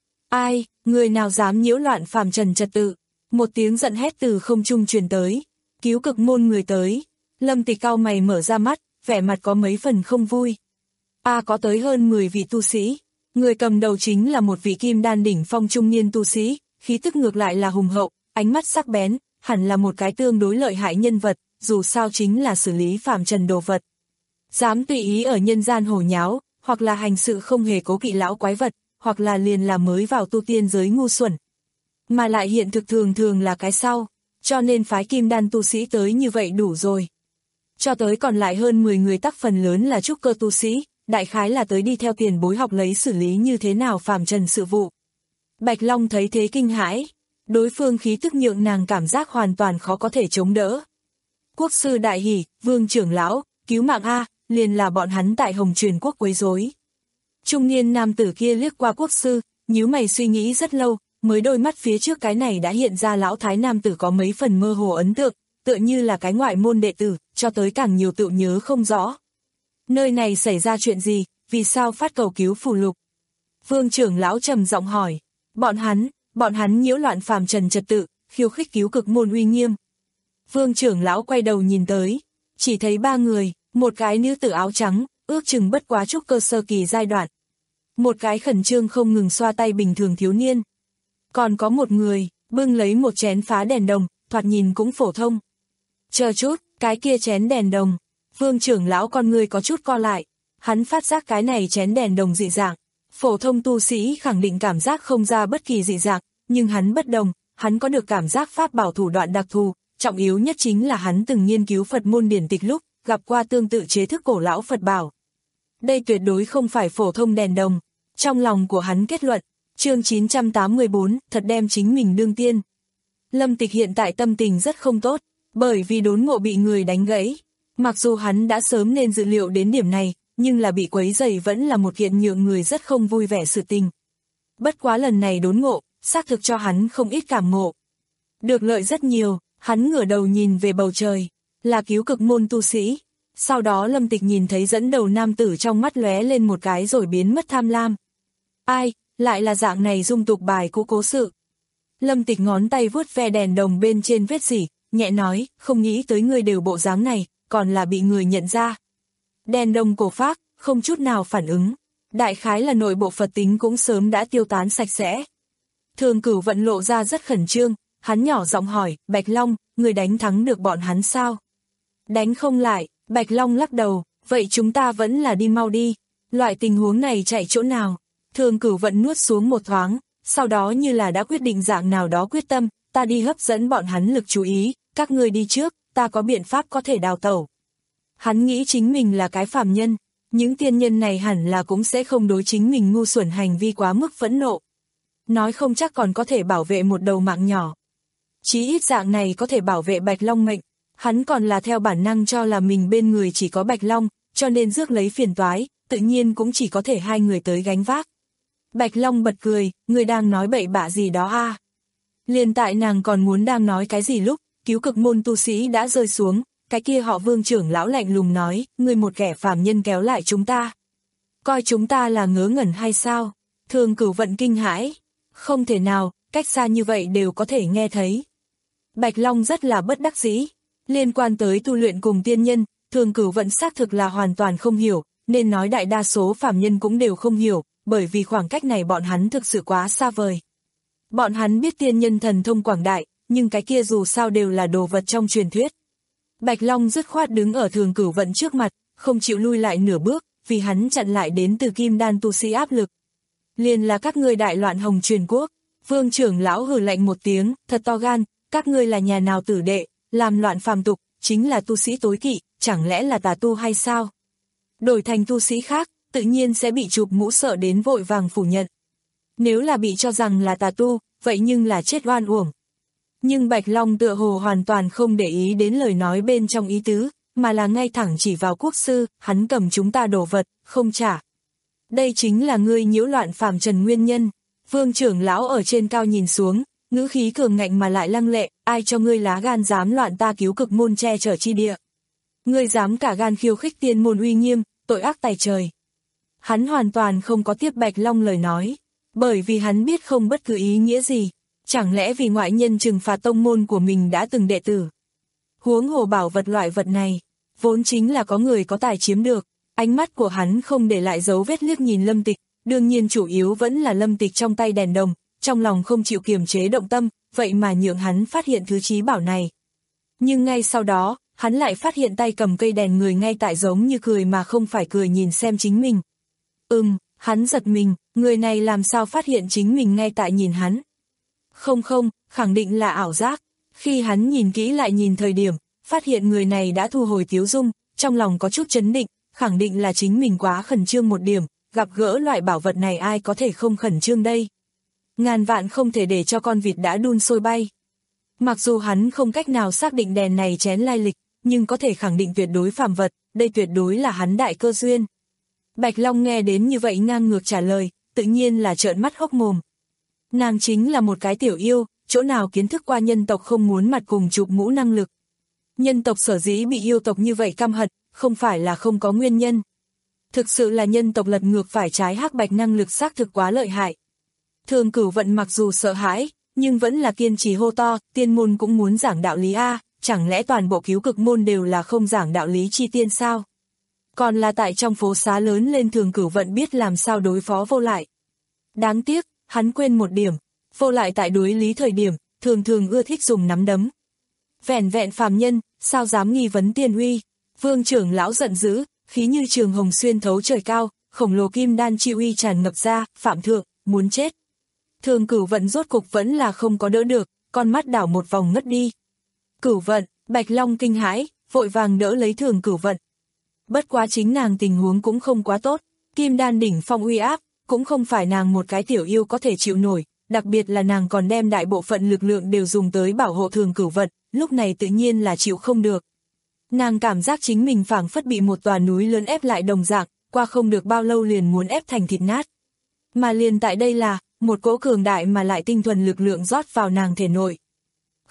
Ai, người nào dám nhiễu loạn phàm trần trật tự? Một tiếng giận hét từ không trung truyền tới, cứu cực môn người tới. Lâm Tịch cau mày mở ra mắt, vẻ mặt có mấy phần không vui. A à, có tới hơn mười vị tu sĩ, người cầm đầu chính là một vị kim đan đỉnh phong trung niên tu sĩ, khí tức ngược lại là hùng hậu, ánh mắt sắc bén, hẳn là một cái tương đối lợi hại nhân vật, dù sao chính là xử lý phàm trần đồ vật. Dám tùy ý ở nhân gian hồ nháo, hoặc là hành sự không hề cố kỵ lão quái vật, hoặc là liền là mới vào tu tiên giới ngu xuẩn. Mà lại hiện thực thường thường là cái sau, cho nên phái kim đan tu sĩ tới như vậy đủ rồi. Cho tới còn lại hơn mười người tắc phần lớn là trúc cơ tu sĩ, đại khái là tới đi theo tiền bối học lấy xử lý như thế nào phàm trần sự vụ. Bạch Long thấy thế kinh hãi, đối phương khí tức nhượng nàng cảm giác hoàn toàn khó có thể chống đỡ. Quốc sư đại hỉ, Vương trưởng lão, cứu mạng a, liền là bọn hắn tại Hồng Truyền quốc quấy rối. Trung niên nam tử kia liếc qua quốc sư, nhíu mày suy nghĩ rất lâu, mới đôi mắt phía trước cái này đã hiện ra lão thái nam tử có mấy phần mơ hồ ấn tượng, tựa như là cái ngoại môn đệ tử, cho tới càng nhiều tự nhớ không rõ. Nơi này xảy ra chuyện gì, vì sao phát cầu cứu phù lục? Vương trưởng lão trầm giọng hỏi, bọn hắn, bọn hắn nhiễu loạn phàm trần trật tự, khiêu khích cứu cực môn uy nghiêm. Vương trưởng lão quay đầu nhìn tới, chỉ thấy ba người, một cái nữ tử áo trắng, ước chừng bất quá trúc cơ sơ kỳ giai đoạn. Một cái khẩn trương không ngừng xoa tay bình thường thiếu niên. Còn có một người, bưng lấy một chén phá đèn đồng, thoạt nhìn cũng phổ thông. Chờ chút, cái kia chén đèn đồng. Vương trưởng lão con người có chút co lại. Hắn phát giác cái này chén đèn đồng dị dạng. Phổ thông tu sĩ khẳng định cảm giác không ra bất kỳ dị dạng, nhưng hắn bất đồng, hắn có được cảm giác pháp bảo thủ đoạn đặc thù, trọng yếu nhất chính là hắn từng nghiên cứu Phật môn điển tịch lúc, gặp qua tương tự chế thức cổ lão Phật bảo. Đây tuyệt đối không phải phổ thông đèn đồng. Trong lòng của hắn kết luận, chương chín trăm tám mươi tư, thật đem chính mình đương tiên. Lâm Tịch hiện tại tâm tình rất không tốt, bởi vì đốn ngộ bị người đánh gãy. Mặc dù hắn đã sớm nên dự liệu đến điểm này, nhưng là bị quấy rầy vẫn là một kiện nhượng người rất không vui vẻ sự tình. Bất quá lần này đốn ngộ, xác thực cho hắn không ít cảm ngộ. Được lợi rất nhiều, Hắn ngửa đầu nhìn về bầu trời, là cứu cực môn tu sĩ. Sau đó Lâm Tịch nhìn thấy dẫn đầu nam tử trong mắt lóe lên một cái rồi biến mất tham lam. Ai, lại là dạng này dung tục bài cũ cố sự. Lâm Tịch ngón tay vuốt ve đèn đồng bên trên vết rỉ, nhẹ nói, không nghĩ tới ngươi đều bộ dáng này, còn là bị người nhận ra. Đèn đồng cổ phác, không chút nào phản ứng. Đại khái là nội bộ Phật tính cũng sớm đã tiêu tán sạch sẽ. Thường Cửu Vận lộ ra rất khẩn trương, hắn nhỏ giọng hỏi, Bạch Long, người đánh thắng được bọn hắn sao? Đánh không lại, Bạch Long lắc đầu, vậy chúng ta vẫn là đi mau đi. Loại tình huống này chạy chỗ nào? Thường Cửu Vận nuốt xuống một thoáng, sau đó như là đã quyết định dạng nào đó quyết tâm, ta đi hấp dẫn bọn hắn lực chú ý, các ngươi đi trước, ta có biện pháp có thể đào tẩu. Hắn nghĩ chính mình là cái phàm nhân, những tiên nhân này hẳn là cũng sẽ không đối chính mình ngu xuẩn hành vi quá mức phẫn nộ. Nói không chắc còn có thể bảo vệ một đầu mạng nhỏ. Chí ít dạng này có thể bảo vệ Bạch Long mệnh, hắn còn là theo bản năng cho là mình bên người chỉ có Bạch Long, cho nên rước lấy phiền toái, tự nhiên cũng chỉ có thể hai người tới gánh vác. Bạch Long bật cười, người đang nói bậy bạ gì đó a? À? Liền tại nàng còn muốn đang nói cái gì lúc, cứu cực môn tu sĩ đã rơi xuống, cái kia họ Vương trưởng lão lạnh lùng nói, người một kẻ phàm nhân kéo lại chúng ta. Coi chúng ta là ngớ ngẩn hay sao? Thường Cửu Vận kinh hãi, không thể nào, cách xa như vậy đều có thể nghe thấy. Bạch Long rất là bất đắc dĩ, liên quan tới tu luyện cùng tiên nhân, Thường Cửu Vận xác thực là hoàn toàn không hiểu, nên nói đại đa số phàm nhân cũng đều không hiểu, bởi vì khoảng cách này bọn hắn thực sự quá xa vời. Bọn hắn biết tiên nhân thần thông quảng đại, nhưng cái kia dù sao đều là đồ vật trong truyền thuyết. Bạch Long dứt khoát đứng ở Thường Cửu Vận trước mặt, không chịu lui lại nửa bước, vì hắn chặn lại đến từ kim đan tu sĩ áp lực. Liền là các ngươi đại loạn Hồng Truyền Quốc. Vương trưởng lão hừ lạnh một tiếng, thật to gan, các ngươi là nhà nào tử đệ, làm loạn phàm tục, chính là tu sĩ tối kỵ, chẳng lẽ là tà tu hay sao? Đổi thành tu sĩ khác, tự nhiên sẽ bị chụp mũ sợ đến vội vàng phủ nhận. Nếu là bị cho rằng là tà tu, vậy nhưng là chết oan uổng. Nhưng Bạch Long tựa hồ hoàn toàn không để ý đến lời nói bên trong ý tứ, mà là ngay thẳng chỉ vào quốc sư, hắn cầm chúng ta đồ vật, không trả. Đây chính là ngươi nhiễu loạn phàm trần nguyên nhân. Vương trưởng lão ở trên cao nhìn xuống, ngữ khí cường ngạnh mà lại lăng lệ, ai cho ngươi lá gan dám loạn ta cứu cực môn che chở chi địa. Ngươi dám cả gan khiêu khích tiên môn uy nghiêm, tội ác tày trời. Hắn hoàn toàn không có tiếp Bạch Long lời nói, bởi vì hắn biết không bất cứ ý nghĩa gì. Chẳng lẽ vì ngoại nhân trừng phạt tông môn của mình đã từng đệ tử. Huống hồ bảo vật loại vật này, vốn chính là có người có tài chiếm được. Ánh mắt của hắn không để lại dấu vết liếc nhìn Lâm Tịch, đương nhiên chủ yếu vẫn là Lâm Tịch trong tay đèn đồng, trong lòng không chịu kiềm chế động tâm, vậy mà nhượng hắn phát hiện thứ trí bảo này. Nhưng ngay sau đó, hắn lại phát hiện tay cầm cây đèn người ngay tại giống như cười mà không phải cười nhìn xem chính mình. Ừm, hắn giật mình, người này làm sao phát hiện chính mình ngay tại nhìn hắn. Không không, khẳng định là ảo giác. Khi hắn nhìn kỹ lại nhìn thời điểm, phát hiện người này đã thu hồi tiếu dung, trong lòng có chút chấn định, khẳng định là chính mình quá khẩn trương một điểm, gặp gỡ loại bảo vật này ai có thể không khẩn trương đây. Ngàn vạn không thể để cho con vịt đã đun sôi bay. Mặc dù hắn không cách nào xác định đèn này chén lai lịch, nhưng có thể khẳng định tuyệt đối phàm vật, đây tuyệt đối là hắn đại cơ duyên. Bạch Long nghe đến như vậy ngang ngược trả lời, tự nhiên là trợn mắt hốc mồm. Nàng chính là một cái tiểu yêu, chỗ nào kiến thức qua nhân tộc không muốn mặt cùng chụp mũ năng lực. Nhân tộc sở dĩ bị yêu tộc như vậy căm hận, không phải là không có nguyên nhân. Thực sự là nhân tộc lật ngược phải trái hắc bạch năng lực xác thực quá lợi hại. Thường Cửu Vận mặc dù sợ hãi, nhưng vẫn là kiên trì hô to, tiên môn cũng muốn giảng đạo lý a, chẳng lẽ toàn bộ cứu cực môn đều là không giảng đạo lý chi tiên sao? Còn là tại trong phố xá lớn lên Thường Cửu Vận biết làm sao đối phó Vô Lại. Đáng tiếc, hắn quên một điểm, Vô Lại tại đối lý thời điểm, thường thường ưa thích dùng nắm đấm. Vẻn vẹn phàm nhân, sao dám nghi vấn tiên uy? Vương trưởng lão giận dữ, khí như trường hồng xuyên thấu trời cao, khổng lồ kim đan chi uy tràn ngập ra, phạm thượng, muốn chết. Thường Cửu Vận rốt cục vẫn là không có đỡ được, con mắt đảo một vòng ngất đi. Cửu Vận, Bạch Long kinh hãi, vội vàng đỡ lấy Thường Cửu Vận. Bất quá chính nàng tình huống cũng không quá tốt, kim đan đỉnh phong uy áp, cũng không phải nàng một cái tiểu yêu có thể chịu nổi, đặc biệt là nàng còn đem đại bộ phận lực lượng đều dùng tới bảo hộ Thường Cửu Vận, lúc này tự nhiên là chịu không được. Nàng cảm giác chính mình phảng phất bị một tòa núi lớn ép lại đồng dạng, qua không được bao lâu liền muốn ép thành thịt nát. Mà liền tại đây là, một cỗ cường đại mà lại tinh thuần lực lượng rót vào nàng thể nội.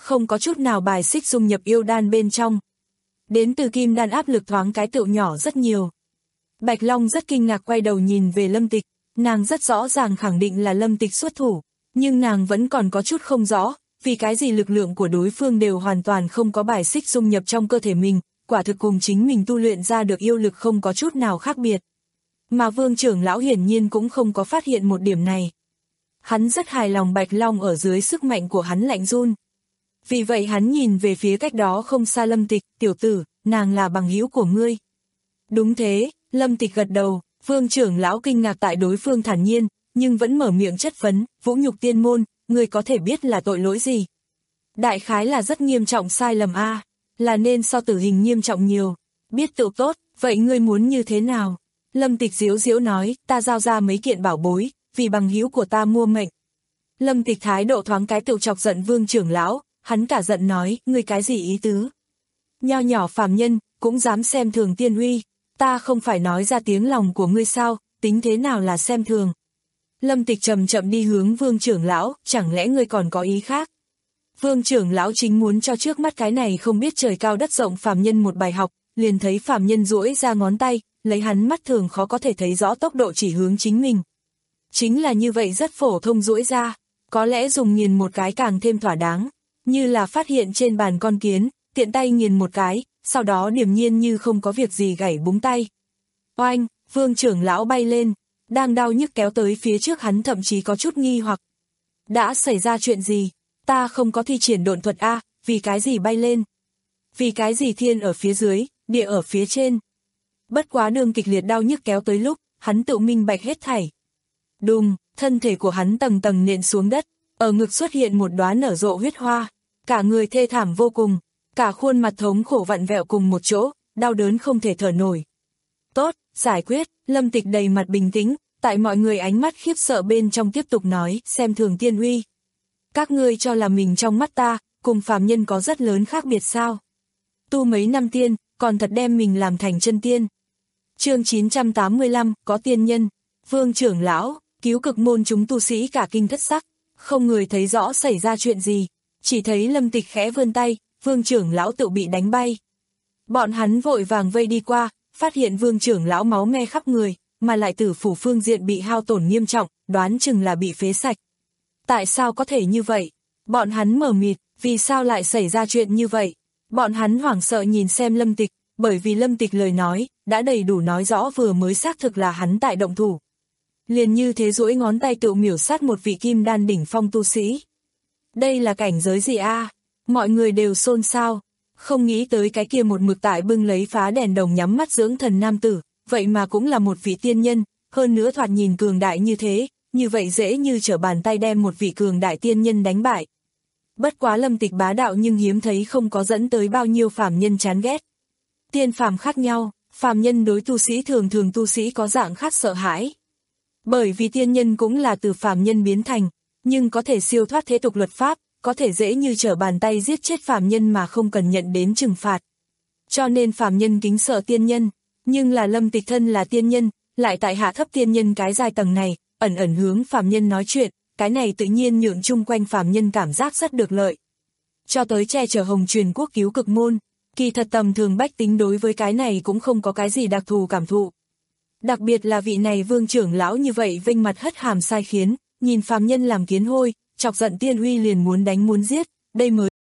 không có chút nào bài xích dung nhập yêu đan bên trong. Đến từ kim đan áp lực thoáng cái tựu nhỏ rất nhiều. Bạch Long rất kinh ngạc quay đầu nhìn về Lâm Tịch, nàng rất rõ ràng khẳng định là Lâm Tịch xuất thủ, nhưng nàng vẫn còn có chút không rõ, vì cái gì lực lượng của đối phương đều hoàn toàn không có bài xích dung nhập trong cơ thể mình, quả thực cùng chính mình tu luyện ra được yêu lực không có chút nào khác biệt. Mà Vương trưởng lão hiển nhiên cũng không có phát hiện một điểm này. Hắn rất hài lòng Bạch Long ở dưới sức mạnh của hắn lạnh run. Vì vậy hắn nhìn về phía cách đó không xa Lâm Tịch, tiểu tử, nàng là bằng hữu của ngươi. Đúng thế, Lâm Tịch gật đầu, Vương trưởng lão kinh ngạc tại đối phương thản nhiên, nhưng vẫn mở miệng chất vấn, vũ nhục tiên môn, ngươi có thể biết là tội lỗi gì? Đại khái là rất nghiêm trọng sai lầm a, à, là nên so tử hình nghiêm trọng nhiều. Biết tự tốt, vậy ngươi muốn như thế nào? Lâm Tịch diếu diếu nói, ta giao ra mấy kiện bảo bối, vì bằng hữu của ta mua mệnh. Lâm Tịch thái độ thoáng cái tự chọc giận Vương trưởng lão, hắn cả giận nói, ngươi cái gì ý tứ? Nho nhỏ phàm nhân, cũng dám xem thường tiên uy, ta không phải nói ra tiếng lòng của ngươi sao, tính thế nào là xem thường? Lâm Tịch chậm chậm đi hướng Vương trưởng lão, chẳng lẽ ngươi còn có ý khác? Vương trưởng lão chính muốn cho trước mắt cái này không biết trời cao đất rộng phàm nhân một bài học, liền thấy phàm nhân duỗi ra ngón tay, lấy hắn mắt thường khó có thể thấy rõ tốc độ chỉ hướng chính mình. Chính là như vậy rất phổ thông duỗi ra, có lẽ dùng nghiền một cái càng thêm thỏa đáng, như là phát hiện trên bàn con kiến, tiện tay nghiền một cái, sau đó điềm nhiên như không có việc gì gảy búng tay. Oanh, Vương trưởng lão bay lên, đang đau nhức kéo tới phía trước hắn thậm chí có chút nghi hoặc. Đã xảy ra chuyện gì? Ta không có thi triển độn thuật a, vì cái gì bay lên? Vì cái gì thiên ở phía dưới, địa ở phía trên? Bất quá đường kịch liệt đau nhức kéo tới lúc, hắn tự minh bạch hết thảy. Đùng, thân thể của hắn tầng tầng nện xuống đất, ở ngực xuất hiện một đóa nở rộ huyết hoa, cả người thê thảm vô cùng, cả khuôn mặt thống khổ vặn vẹo cùng một chỗ, đau đớn không thể thở nổi. Tốt, giải quyết, Lâm Tịch đầy mặt bình tĩnh, tại mọi người ánh mắt khiếp sợ bên trong tiếp tục nói, xem thường tiên uy. Các ngươi cho là mình trong mắt ta, cùng phàm nhân có rất lớn khác biệt sao? Tu mấy năm tiên, còn thật đem mình làm thành chân tiên. Chương chín trăm tám mươi lăm, có tiên nhân, Vương trưởng lão, cứu cực môn chúng tu sĩ cả kinh thất sắc, không người thấy rõ xảy ra chuyện gì, chỉ thấy Lâm Tịch khẽ vươn tay, Vương trưởng lão tự bị đánh bay. Bọn hắn vội vàng vây đi qua, phát hiện Vương trưởng lão máu me khắp người, mà lại tử phủ phương diện bị hao tổn nghiêm trọng, đoán chừng là bị phế sạch. Tại sao có thể như vậy? Bọn hắn mờ mịt, vì sao lại xảy ra chuyện như vậy? Bọn hắn hoảng sợ nhìn xem Lâm Tịch, bởi vì Lâm Tịch lời nói, đã đầy đủ nói rõ vừa mới xác thực là hắn tại động thủ. Liền như thế duỗi ngón tay tự miểu sát một vị kim đan đỉnh phong tu sĩ. Đây là cảnh giới gì a? À? Mọi người đều xôn xao, không nghĩ tới cái kia một mực tại bưng lấy phá đèn đồng nhắm mắt dưỡng thần nam tử, vậy mà cũng là một vị tiên nhân, hơn nữa thoạt nhìn cường đại như thế, như vậy dễ như trở bàn tay đem một vị cường đại tiên nhân đánh bại. Bất quá Lâm Tịch bá đạo nhưng hiếm thấy không có dẫn tới bao nhiêu phàm nhân chán ghét. Tiên phàm khác nhau, phàm nhân đối tu sĩ thường thường tu sĩ có dạng khác sợ hãi. Bởi vì tiên nhân cũng là từ phàm nhân biến thành, nhưng có thể siêu thoát thế tục luật pháp, có thể dễ như trở bàn tay giết chết phàm nhân mà không cần nhận đến trừng phạt. Cho nên phàm nhân kính sợ tiên nhân, nhưng là Lâm Tịch thân là tiên nhân, lại tại hạ thấp tiên nhân cái giai tầng này, ẩn ẩn hướng phàm nhân nói chuyện, cái này tự nhiên nhượng chung quanh phàm nhân cảm giác rất được lợi. Cho tới che chở Hồng Truyền Quốc cứu cực môn, kỳ thật tầm thường bách tính đối với cái này cũng không có cái gì đặc thù cảm thụ. Đặc biệt là vị này Vương trưởng lão như vậy vênh mặt hất hàm sai khiến, nhìn phàm nhân làm kiến hôi, chọc giận tiên uy liền muốn đánh muốn giết, đây mới.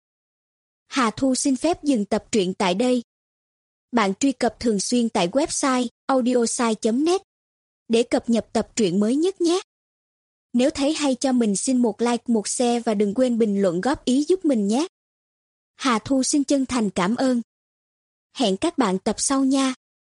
Hà Thu xin phép dừng tập truyện tại đây. Bạn truy cập thường xuyên tại website audiosai chấm net để cập nhật tập truyện mới nhất nhé. Nếu thấy hay cho mình xin một like, một share và đừng quên bình luận góp ý giúp mình nhé. Hà Thu xin chân thành cảm ơn. Hẹn các bạn tập sau nha.